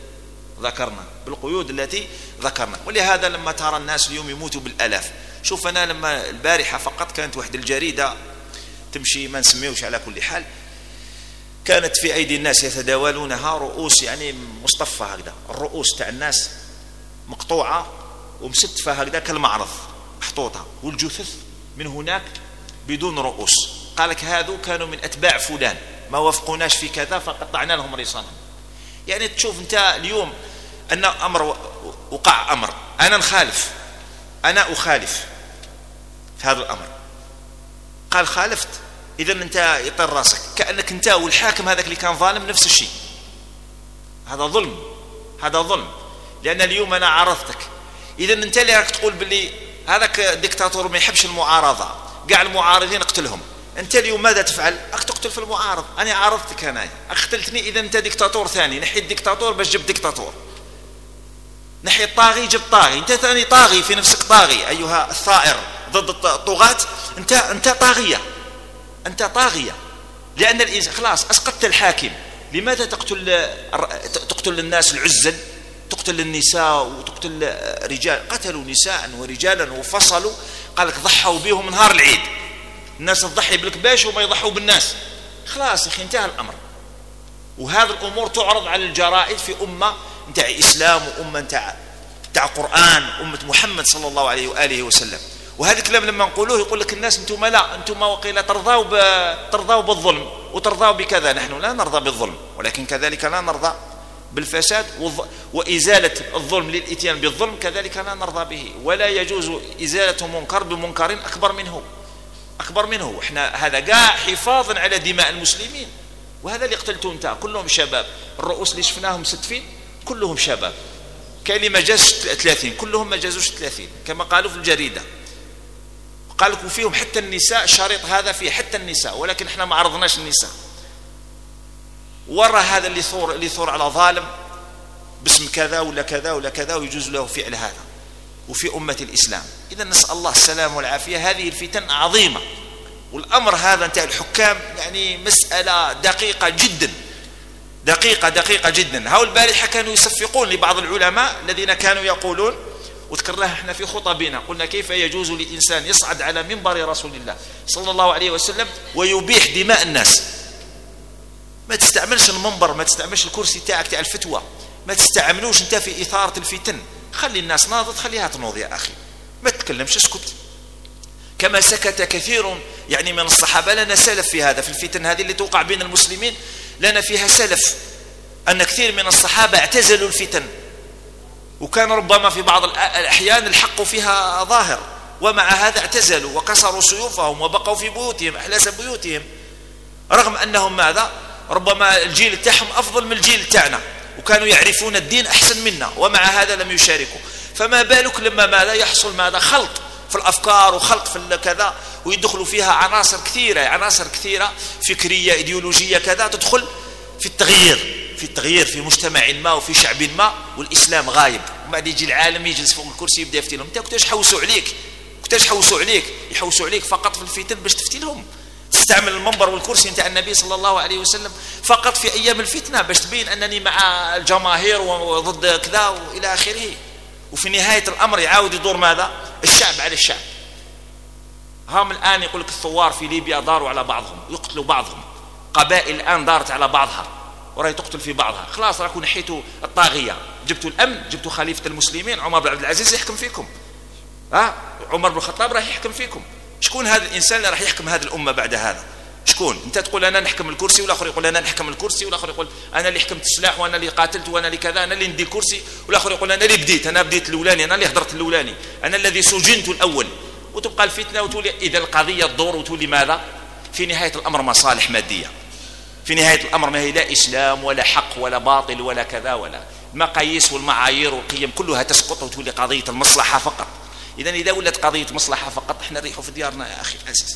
ذكرنا. ولهذا لما ترى الناس اليوم يموتوا بالآلاف، شوف أنا لما البارحة فقط كانت واحدة الجريدة تمشي، ما نسميوش على كل حال، كانت في أيدي الناس يتداولونها رؤوس يعني مصطفى هكذا، الرؤوس تاع الناس مقطوعة ومستفة هكذا كالمعرض محطوطة، والجثث من هناك بدون رؤوس. قالك هذو كانوا من أتباع فلان، ما وافقوناش في كذا فقطعنا لهم رصانا. يعني تشوف أنت اليوم أن أمر وقع أمر، أنا أخالف في هذا الأمر. قال خالفت، إذن أنت يطر راسك كأنك أنت والحاكم هذاك اللي كان ظالم نفس الشيء. هذا ظلم، لأن اليوم أنا عرضتك، إذن أنت اللي راك تقول باللي هذاك ديكتاتور ما يحبش المعارضة، قاع المعارضين اقتلهم. أنت اليوم ماذا تفعل؟ تقتل في المعارض. أنا عارضتك، أنا اقتلتني، إذا أنت ديكتاتور ثاني. نحي الديكتاتور باش جبت ديكتاتور، نحي الطاغي جبت طاغي. أنت ثاني طاغي في نفسك، طاغي أيها الثائر ضد الطغاة. أنت طاغية، لأن الإنسان خلاص أسقطت الحاكم. لماذا تقتل الناس العزل، تقتل النساء وتقتل رجال؟ قتلوا نساء ورجالا وفصلوا، قالك ضحوا بهم نهار العيد. الناس تضحي بالكباش وما يضحوا بالناس. خلاص أخي انتهى الأمر. وهذه الأمور تعرض على الجرائد في أمة نتاع إسلام، وأمة نتاع قرآن، أمة محمد صلى الله عليه وآله وسلم. وهذا الكلام لما نقولوه يقول لك الناس انتم لا، انتم وقيل ترضوا بالظلم وترضوا بكذا. نحن لا نرضى بالظلم، ولكن كذلك لا نرضى بالفساد وإزالة الظلم للإتيان بالظلم، كذلك لا نرضى به. ولا يجوز إزالة منكر بمنكر أكبر منه. احنا هذا قاع حفاظا على دماء المسلمين. وهذا اللي قتلتوا انت كلهم شباب، الرؤوس اللي شفناهم ستفين كلهم شباب، كاين اللي ما جازش 30، كلهم ما جازوش 30 كما قالوا في الجريدة. قال لكم فيهم حتى النساء، الشريط هذا فيه حتى النساء، ولكن احنا ما عرضناش النساء. ورا هذا اللي ثور على ظالم باسم كذا ولا كذا ولا كذا، ويجوز له فعل هذا وفي أمة الإسلام. إذا نسأل الله السلامة والعافية. هذه الفتن عظيمة، والأمر هذا نتاع الحكام يعني مسألة دقيقة جدا. هؤلاء البارحة كانوا يصفقون لبعض العلماء الذين كانوا يقولون، وذكرناها احنا في خطبنا، قلنا كيف يجوز للإنسان يصعد على منبر رسول الله صلى الله عليه وسلم ويبيح دماء الناس. ما تستعملش المنبر، ما تستعملش الكرسي تاعك تاع الفتوى، ما تستعملوش انت في إثارة الفتن. خلي الناس ناضت، خليها تنوض يا أخي، ما تتكلمش، اسكت. كما سكت كثير يعني من الصحابة. لنا سلف في هذا، في الفتن هذه اللي توقع بين المسلمين لنا فيها سلف، أن كثير من الصحابة اعتزلوا الفتن، وكان ربما في بعض الأحيان الحق فيها ظاهر، ومع هذا اعتزلوا وكسروا سيوفهم وبقوا في بيوتهم أحلاس بيوتهم رغم أنهم ماذا؟ ربما الجيل تاعهم أفضل من الجيل تاعنا، وكانوا يعرفون الدين أحسن منا، ومع هذا لم يشاركوا. فما بالك لما ماذا يحصل ماذا؟ خلط في الأفكار وخلط في كذا، ويدخلوا فيها عناصر كثيرة فكرية إيديولوجية كذا، تدخل في التغيير في مجتمع ما وفي شعب ما، والإسلام غايب. وبعد يجي العالم يجلس فوق الكرسي يبدا يفتي لهم. انت كنتش يحوسوا عليك فقط في الفتن باش تفتي لهم، تستعمل المنبر والكرسي نتاع النبي صلى الله عليه وسلم فقط في أيام الفتنة باش تبين أنني مع الجماهير وضد كذا وإلى آخره. وفي نهاية الأمر يعاود يدور ماذا؟ الشعب على الشعب. هم الآن يقول لك الثوار في ليبيا داروا على بعضهم، يقتلوا بعضهم، قبائل الآن دارت على بعضها وراي تقتل في بعضها. خلاص راكم نحيتوا الطاغية، جبتوا الأمن، جبتوا خليفة المسلمين عمر بن عبد العزيز يحكم فيكم، عمر بن الخطاب راح يحكم فيكم. شكون هذا الإنسان اللي راح يحكم هذه الأمة بعد هذا؟ شكون؟ انت تقول انا نحكم الكرسي، والاخر يقول انا نحكم الكرسي، والاخر يقول انا اللي حكمت السلاح وانا اللي قاتلت وانا اللي كذا، انا اللي ندي الكرسي، والاخر يقول انا اللي بديت الاولاني، انا اللي هضرت الاولاني، انا الذي سجنت الاول. وتبقى الفتنه وتولي اذا القضيه تدور وتولي ماذا؟ في نهايه الامر مصالح ماديه. في نهايه الامر ما هي لا اسلام ولا حق ولا باطل ولا كذا، ولا المقاييس والمعايير والقيم كلها تسقط وتولي قضيه المصلحه فقط. اذا ولت قضيه مصلحه فقط احنا نريحوا في ديارنا يا اخي العزيز.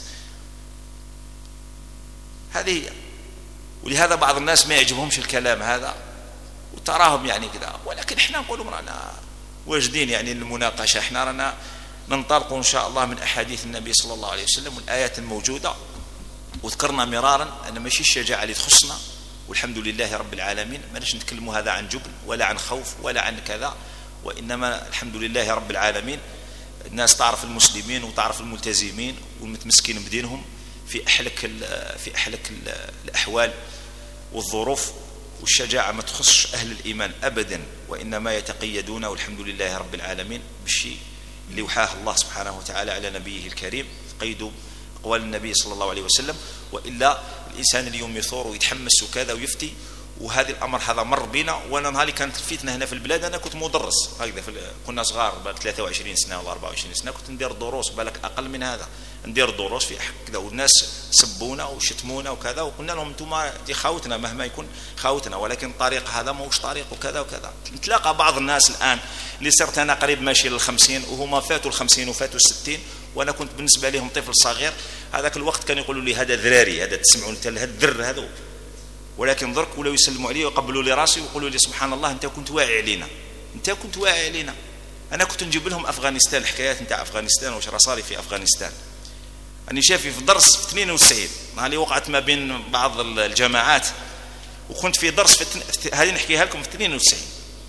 هذه هي. ولهذا بعض الناس ما يعجبهمش الكلام هذا وتراهم يعني كذا، ولكن احنا نقولوا رانا واجدين يعني المناقشه. احنا رانا ننطلق ان شاء الله من احاديث النبي صلى الله عليه وسلم والايات الموجوده، وذكرنا مرارا ان ماشي الشجاعه اللي تخصنا، والحمد لله رب العالمين ماناش نتكلموا هذا عن جبن ولا عن خوف ولا عن كذا، وانما الحمد لله رب العالمين الناس تعرف المسلمين وتعرف الملتزمين والمتمسكين بدينهم في أحلك الأحوال والظروف، والشجاعة ما تخصش أهل الإيمان أبدا، وإنما يتقيدون والحمد لله رب العالمين بالشيء اللي وحاه الله سبحانه وتعالى على نبيه الكريم، قيدوا أقوال النبي صلى الله عليه وسلم. وإلا الإنسان اليوم يثور ويتحمس وكذا ويفتي، وهذا الأمر هذا مر بنا. وأنا نهار كانت الفتنة هنا في البلاد أنا كنت مدرس هكذا، كنا صغار بالك 23 سنة ولا 24 سنة، كنت ندير دروس بالك أقل من هذا، ندير دروس في كذا، والناس سبونا وشتمونا وكذا، وقلنا لهم انتم دي خاوتنا مهما يكون خاوتنا، ولكن الطريق هذا موش طريق وكذا وكذا. نتلاقى بعض الناس الآن اللي صرت أنا قريب ماشي لل50 وهما فاتوا ال50 وفاتوا ال60، وأنا كنت بالنسبة لهم طفل صغير. هذاك الوقت كانوا يقولوا لي هذا ذراري، هذا تسمعون هذا الذر هذا، ولكن درك ولا يسلموا علي ويقبلوا لي راسي ويقولوا لي سبحان الله انت كنت واعي علينا، انت كنت واعي علينا. انا كنت نجيب لهم افغانستان، الحكايات نتاع افغانستان واش راه صار في افغانستان. اني شافي في درس في 92 اللي وقعت ما بين بعض الجماعات، وكنت في درس هذه نحكيها لكم في 92.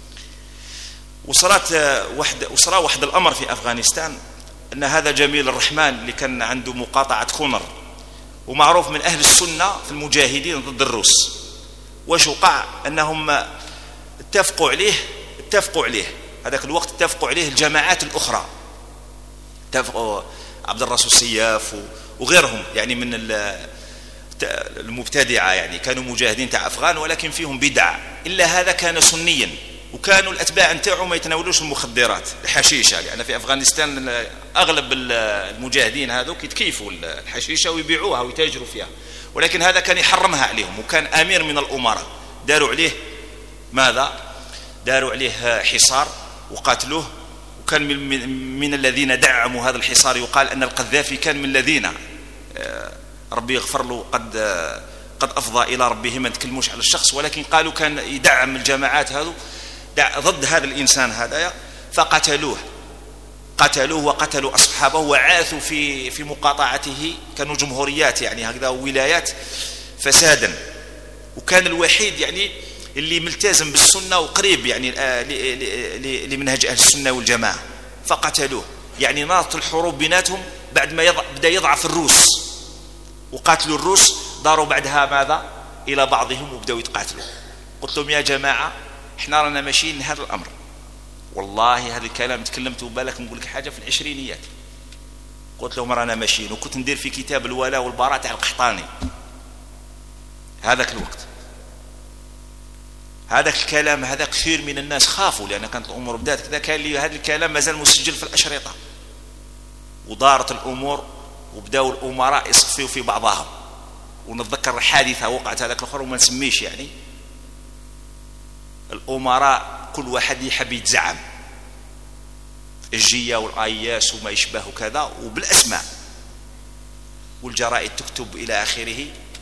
وصرا واحد الامر في افغانستان، ان هذا جميل الرحمن اللي كان عنده مقاطعه كونر ومعروف من اهل السنه في المجاهدين ضد الروس، واش وقع؟ انهم اتفقوا عليه هذاك الوقت، اتفقوا عليه الجماعات الاخرى، اتفقوا عبد الرسول سياف وغيرهم يعني من المبتدعه، يعني كانوا مجاهدين تاع افغان ولكن فيهم بدع، الا هذا كان سنيا، وكانوا الاتباع نتاعو ما يتناولوش المخدرات الحشيشه، لان في افغانستان اغلب المجاهدين هذوك يتكيفوا الحشيشه ويبيعوها ويتاجروا فيها، ولكن هذا كان يحرمها عليهم، وكان امير من الامراء. داروا عليه ماذا؟ داروا عليه حصار وقاتلوه، وكان من الذين دعموا هذا الحصار يقال ان القذافي كان من الذين ربي يغفر له قد افضى الى ربه، ما نتكلموش على الشخص، ولكن قالوا كان يدعم الجماعات هذو ضد هذا الانسان هذا، فقتلوه وقتلوا اصحابه وعاثوا في مقاطعته، كانوا جمهوريات يعني هكذا ولايات فسادا، وكان الوحيد يعني اللي ملتزم بالسنه وقريب يعني لمنهج اهل السنه والجماعه، فقتلوه. يعني ناضت الحروب بيناتهم بعد ما بدا يضعف الروس، وقاتلوا الروس، داروا بعدها ماذا؟ الى بعضهم وبداوا يتقاتلوا. قلت لهم يا جماعه احنا رانا ماشيين لهذا الامر، والله هذا الكلام تكلمته بالك نقول لك حاجه في العشرينيات، قلت لهم رانا ماشيين، وكنت ندير في كتاب الولاء والبراء تاع القحطاني هذاك الوقت. هذاك الكلام هذا كثير من الناس خافوا، لان كانت الامور بدات كذا، كان لي هذا الكلام مازال مسجل في الاشرطه، ودارت الامور وبداوا الامراء يصفوا في بعضهم، ونتذكر حادثة وقعت هذاك الآخر وما نسميش، يعني الأمراء كل واحد يحب يتزعم، الجية والآياس وما يشبه كذا وبالأسماء، والجرائد تكتب إلى آخره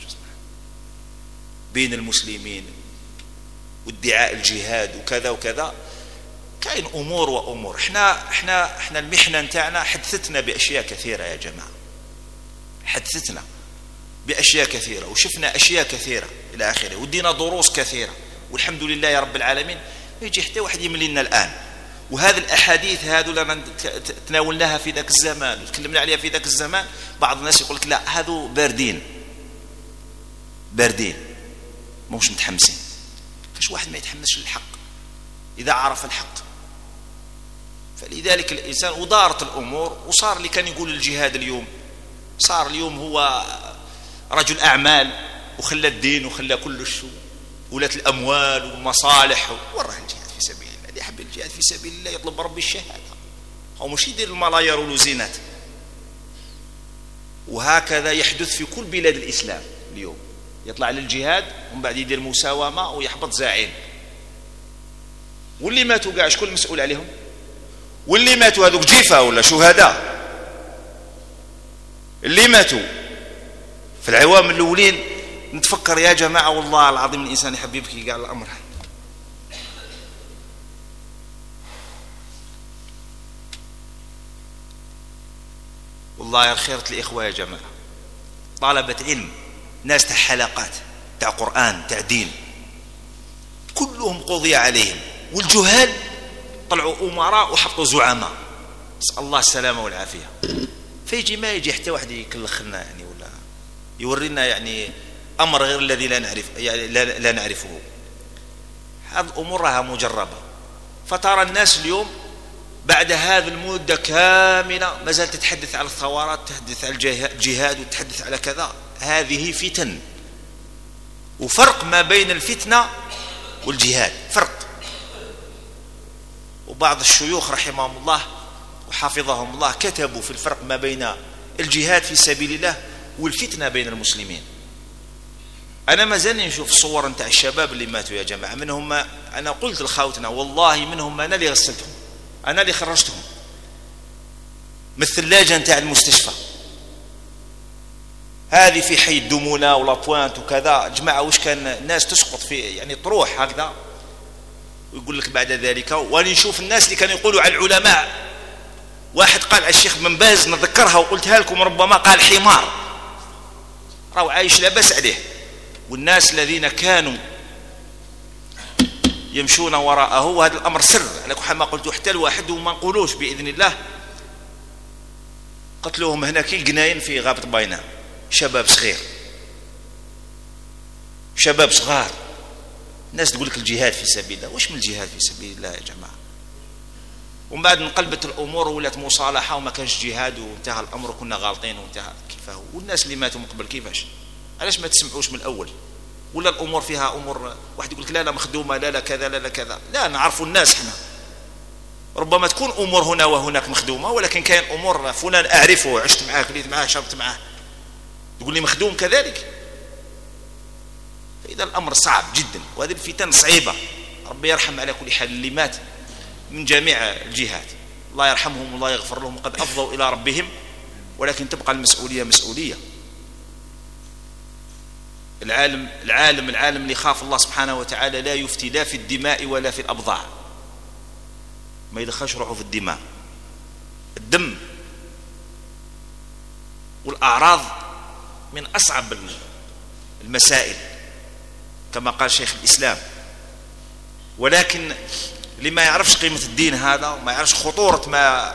بين المسلمين وادعاء الجهاد وكذا وكذا. كاين أمور وأمور. احنا المحنة نتاعنا حدثتنا بأشياء كثيرة يا جماعة، حدثتنا بأشياء كثيرة وشفنا أشياء كثيرة إلى آخره ودينا دروس كثيرة، والحمد لله يا رب العالمين. يجي حتى واحد يملي لنا الآن، وهذه الأحاديث هذو لما تناولناها في ذاك الزمان وتكلمنا عليها في ذاك الزمان، بعض الناس يقول لك لا هذو باردين موش متحمسين. كاش واحد ما يتحمسش للحق إذا عرف الحق. فلذلك الإنسان ودارت الأمور، وصار اللي كان يقول الجهاد اليوم صار اليوم هو رجل أعمال، وخلى الدين وخلى كل شيء، ولات الأموال والمصالح. وراه الجهاد في سبيل الله، اللي يحب الجهاد في سبيل الله يطلب ربي الشهادة، أو مش يدير الملاير والوزينات. وهكذا يحدث في كل بلاد الإسلام اليوم، يطلع للجهاد ومن بعد يدير مساومة ويحبط زعيم. واللي ماتوا قاع شكون المسؤول عليهم؟ واللي ماتوا هذوك جيفة ولا شهداء؟ اللي ماتوا في العوام الأولين. نتفكر يا جماعة والله العظيم الإنسان يحب يبكي قال الأمر. والله الخيرة الإخوة يا جماعة، طلبة علم، ناس تاع حلقات تاع قرآن تاع دين، كلهم قضي عليهم، والجهال طلعوا أمراء وحطوا زعماء، نسأل الله السلامة والعافية. فيجي ما يجي حتى واحد يكلخنا يعني ولا يورينا يعني أمر غير الذي لا نعرف، يعني لا نعرفه. هذه الأمور راها مجربة. فترى الناس اليوم بعد هذه المدة كاملة ما زالت تتحدث على الثورات، تتحدث على الجهاد وتتحدث على كذا. هذه فتن، وفرق ما بين الفتنة والجهاد فرق. وبعض الشيوخ رحمهم الله وحفظهم الله كتبوا في الفرق ما بين الجهاد في سبيل الله والفتنة بين المسلمين. أنا ما زالني نشوف صور نتاع الشباب اللي ماتوا يا جماعة، منهم أنا قلت لخوتنا والله منهم أنا اللي غسلتهم، أنا اللي خرجتهم من الثلاجة نتاع المستشفى هذه في حي الدمونة ولا بوانت وكذا. جماعة وش كان الناس تسقط في يعني تروح هكذا، ويقول لك بعد ذلك. وأنا نشوف الناس اللي كانوا يقولوا على العلماء، واحد قال على الشيخ بن باز نذكرها وقلتها لكم ربما، قال حمار، راهو عايش لا بأس عليه. والناس الذين كانوا يمشون وراءه، وهذا الأمر سر على كل حال ما قلت حتى الواحد وما نقولوش بإذن الله. قتلوهم هنا كي القناين في غابة باينة، شباب صغير، شباب صغار. الناس تقول لك الجهاد في سبيل الله، وش من الجهاد في سبيل الله يا جماعة؟ ومن بعد انقلبت الأمور ولات مصالحة وما كانش جهاد وانتهى الأمر وكنا غالطين وانتهى كيفاه. والناس اللي ماتوا من قبل كيفاش؟ علاش ما تسمعوش من الأول؟ ولا الأمور فيها أمور واحد يقول لك لا مخدومة، لا كذا لا كذا. لا نعرفوا الناس احنا، ربما تكون أمور هنا وهناك مخدومة، ولكن كاين أمور فلان أعرفه، عشت معاه، كليت معاه، شربت معاه، تقول لي مخدوم كذلك. فإذا الأمر صعب جدا، وهذه الفتن صعيبة. ربي يرحم على كل حال اللي مات من جميع الجهات، الله يرحمهم والله يغفر لهم، وقد أفضوا إلى ربهم، ولكن تبقى المسؤولية مسؤولية. العالم اللي خاف الله سبحانه وتعالى لا يفتي لا في الدماء ولا في الأبضاع، ما يدخلش روحه في الدماء. الدم والأعراض من أصعب المسائل كما قال شيخ الإسلام. ولكن اللي ما يعرفش قيمة الدين هذا وما يعرفش خطورة ما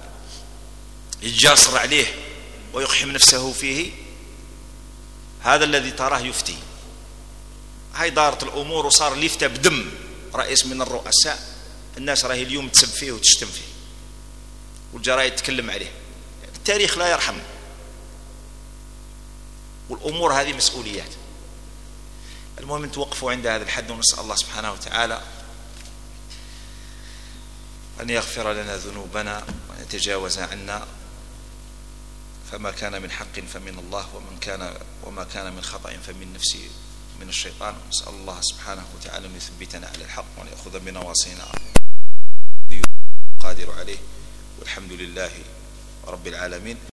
يتجاسر عليه ويقحم نفسه فيه، هذا الذي تراه يفتي. هاي دارت الأمور وصار اللي يفتى بدم رئيس من الرؤساء، الناس راهي اليوم تسب فيه وتشتم فيه والجرايد تتكلم عليه. التاريخ لا يرحم. والأمور هذه مسؤوليات. المهم توقفوا عند هذا الحد، ونسأل الله سبحانه وتعالى أن يغفر لنا ذنوبنا وأن يتجاوز عنا. فما كان من حق فمن الله، وما كان من خطأ فمن نفسي من الشيطان. نسأل الله سبحانه وتعالى أن يثبتنا على الحق وأن يأخذ بنواصينا، قادر عليه، والحمد لله رب العالمين.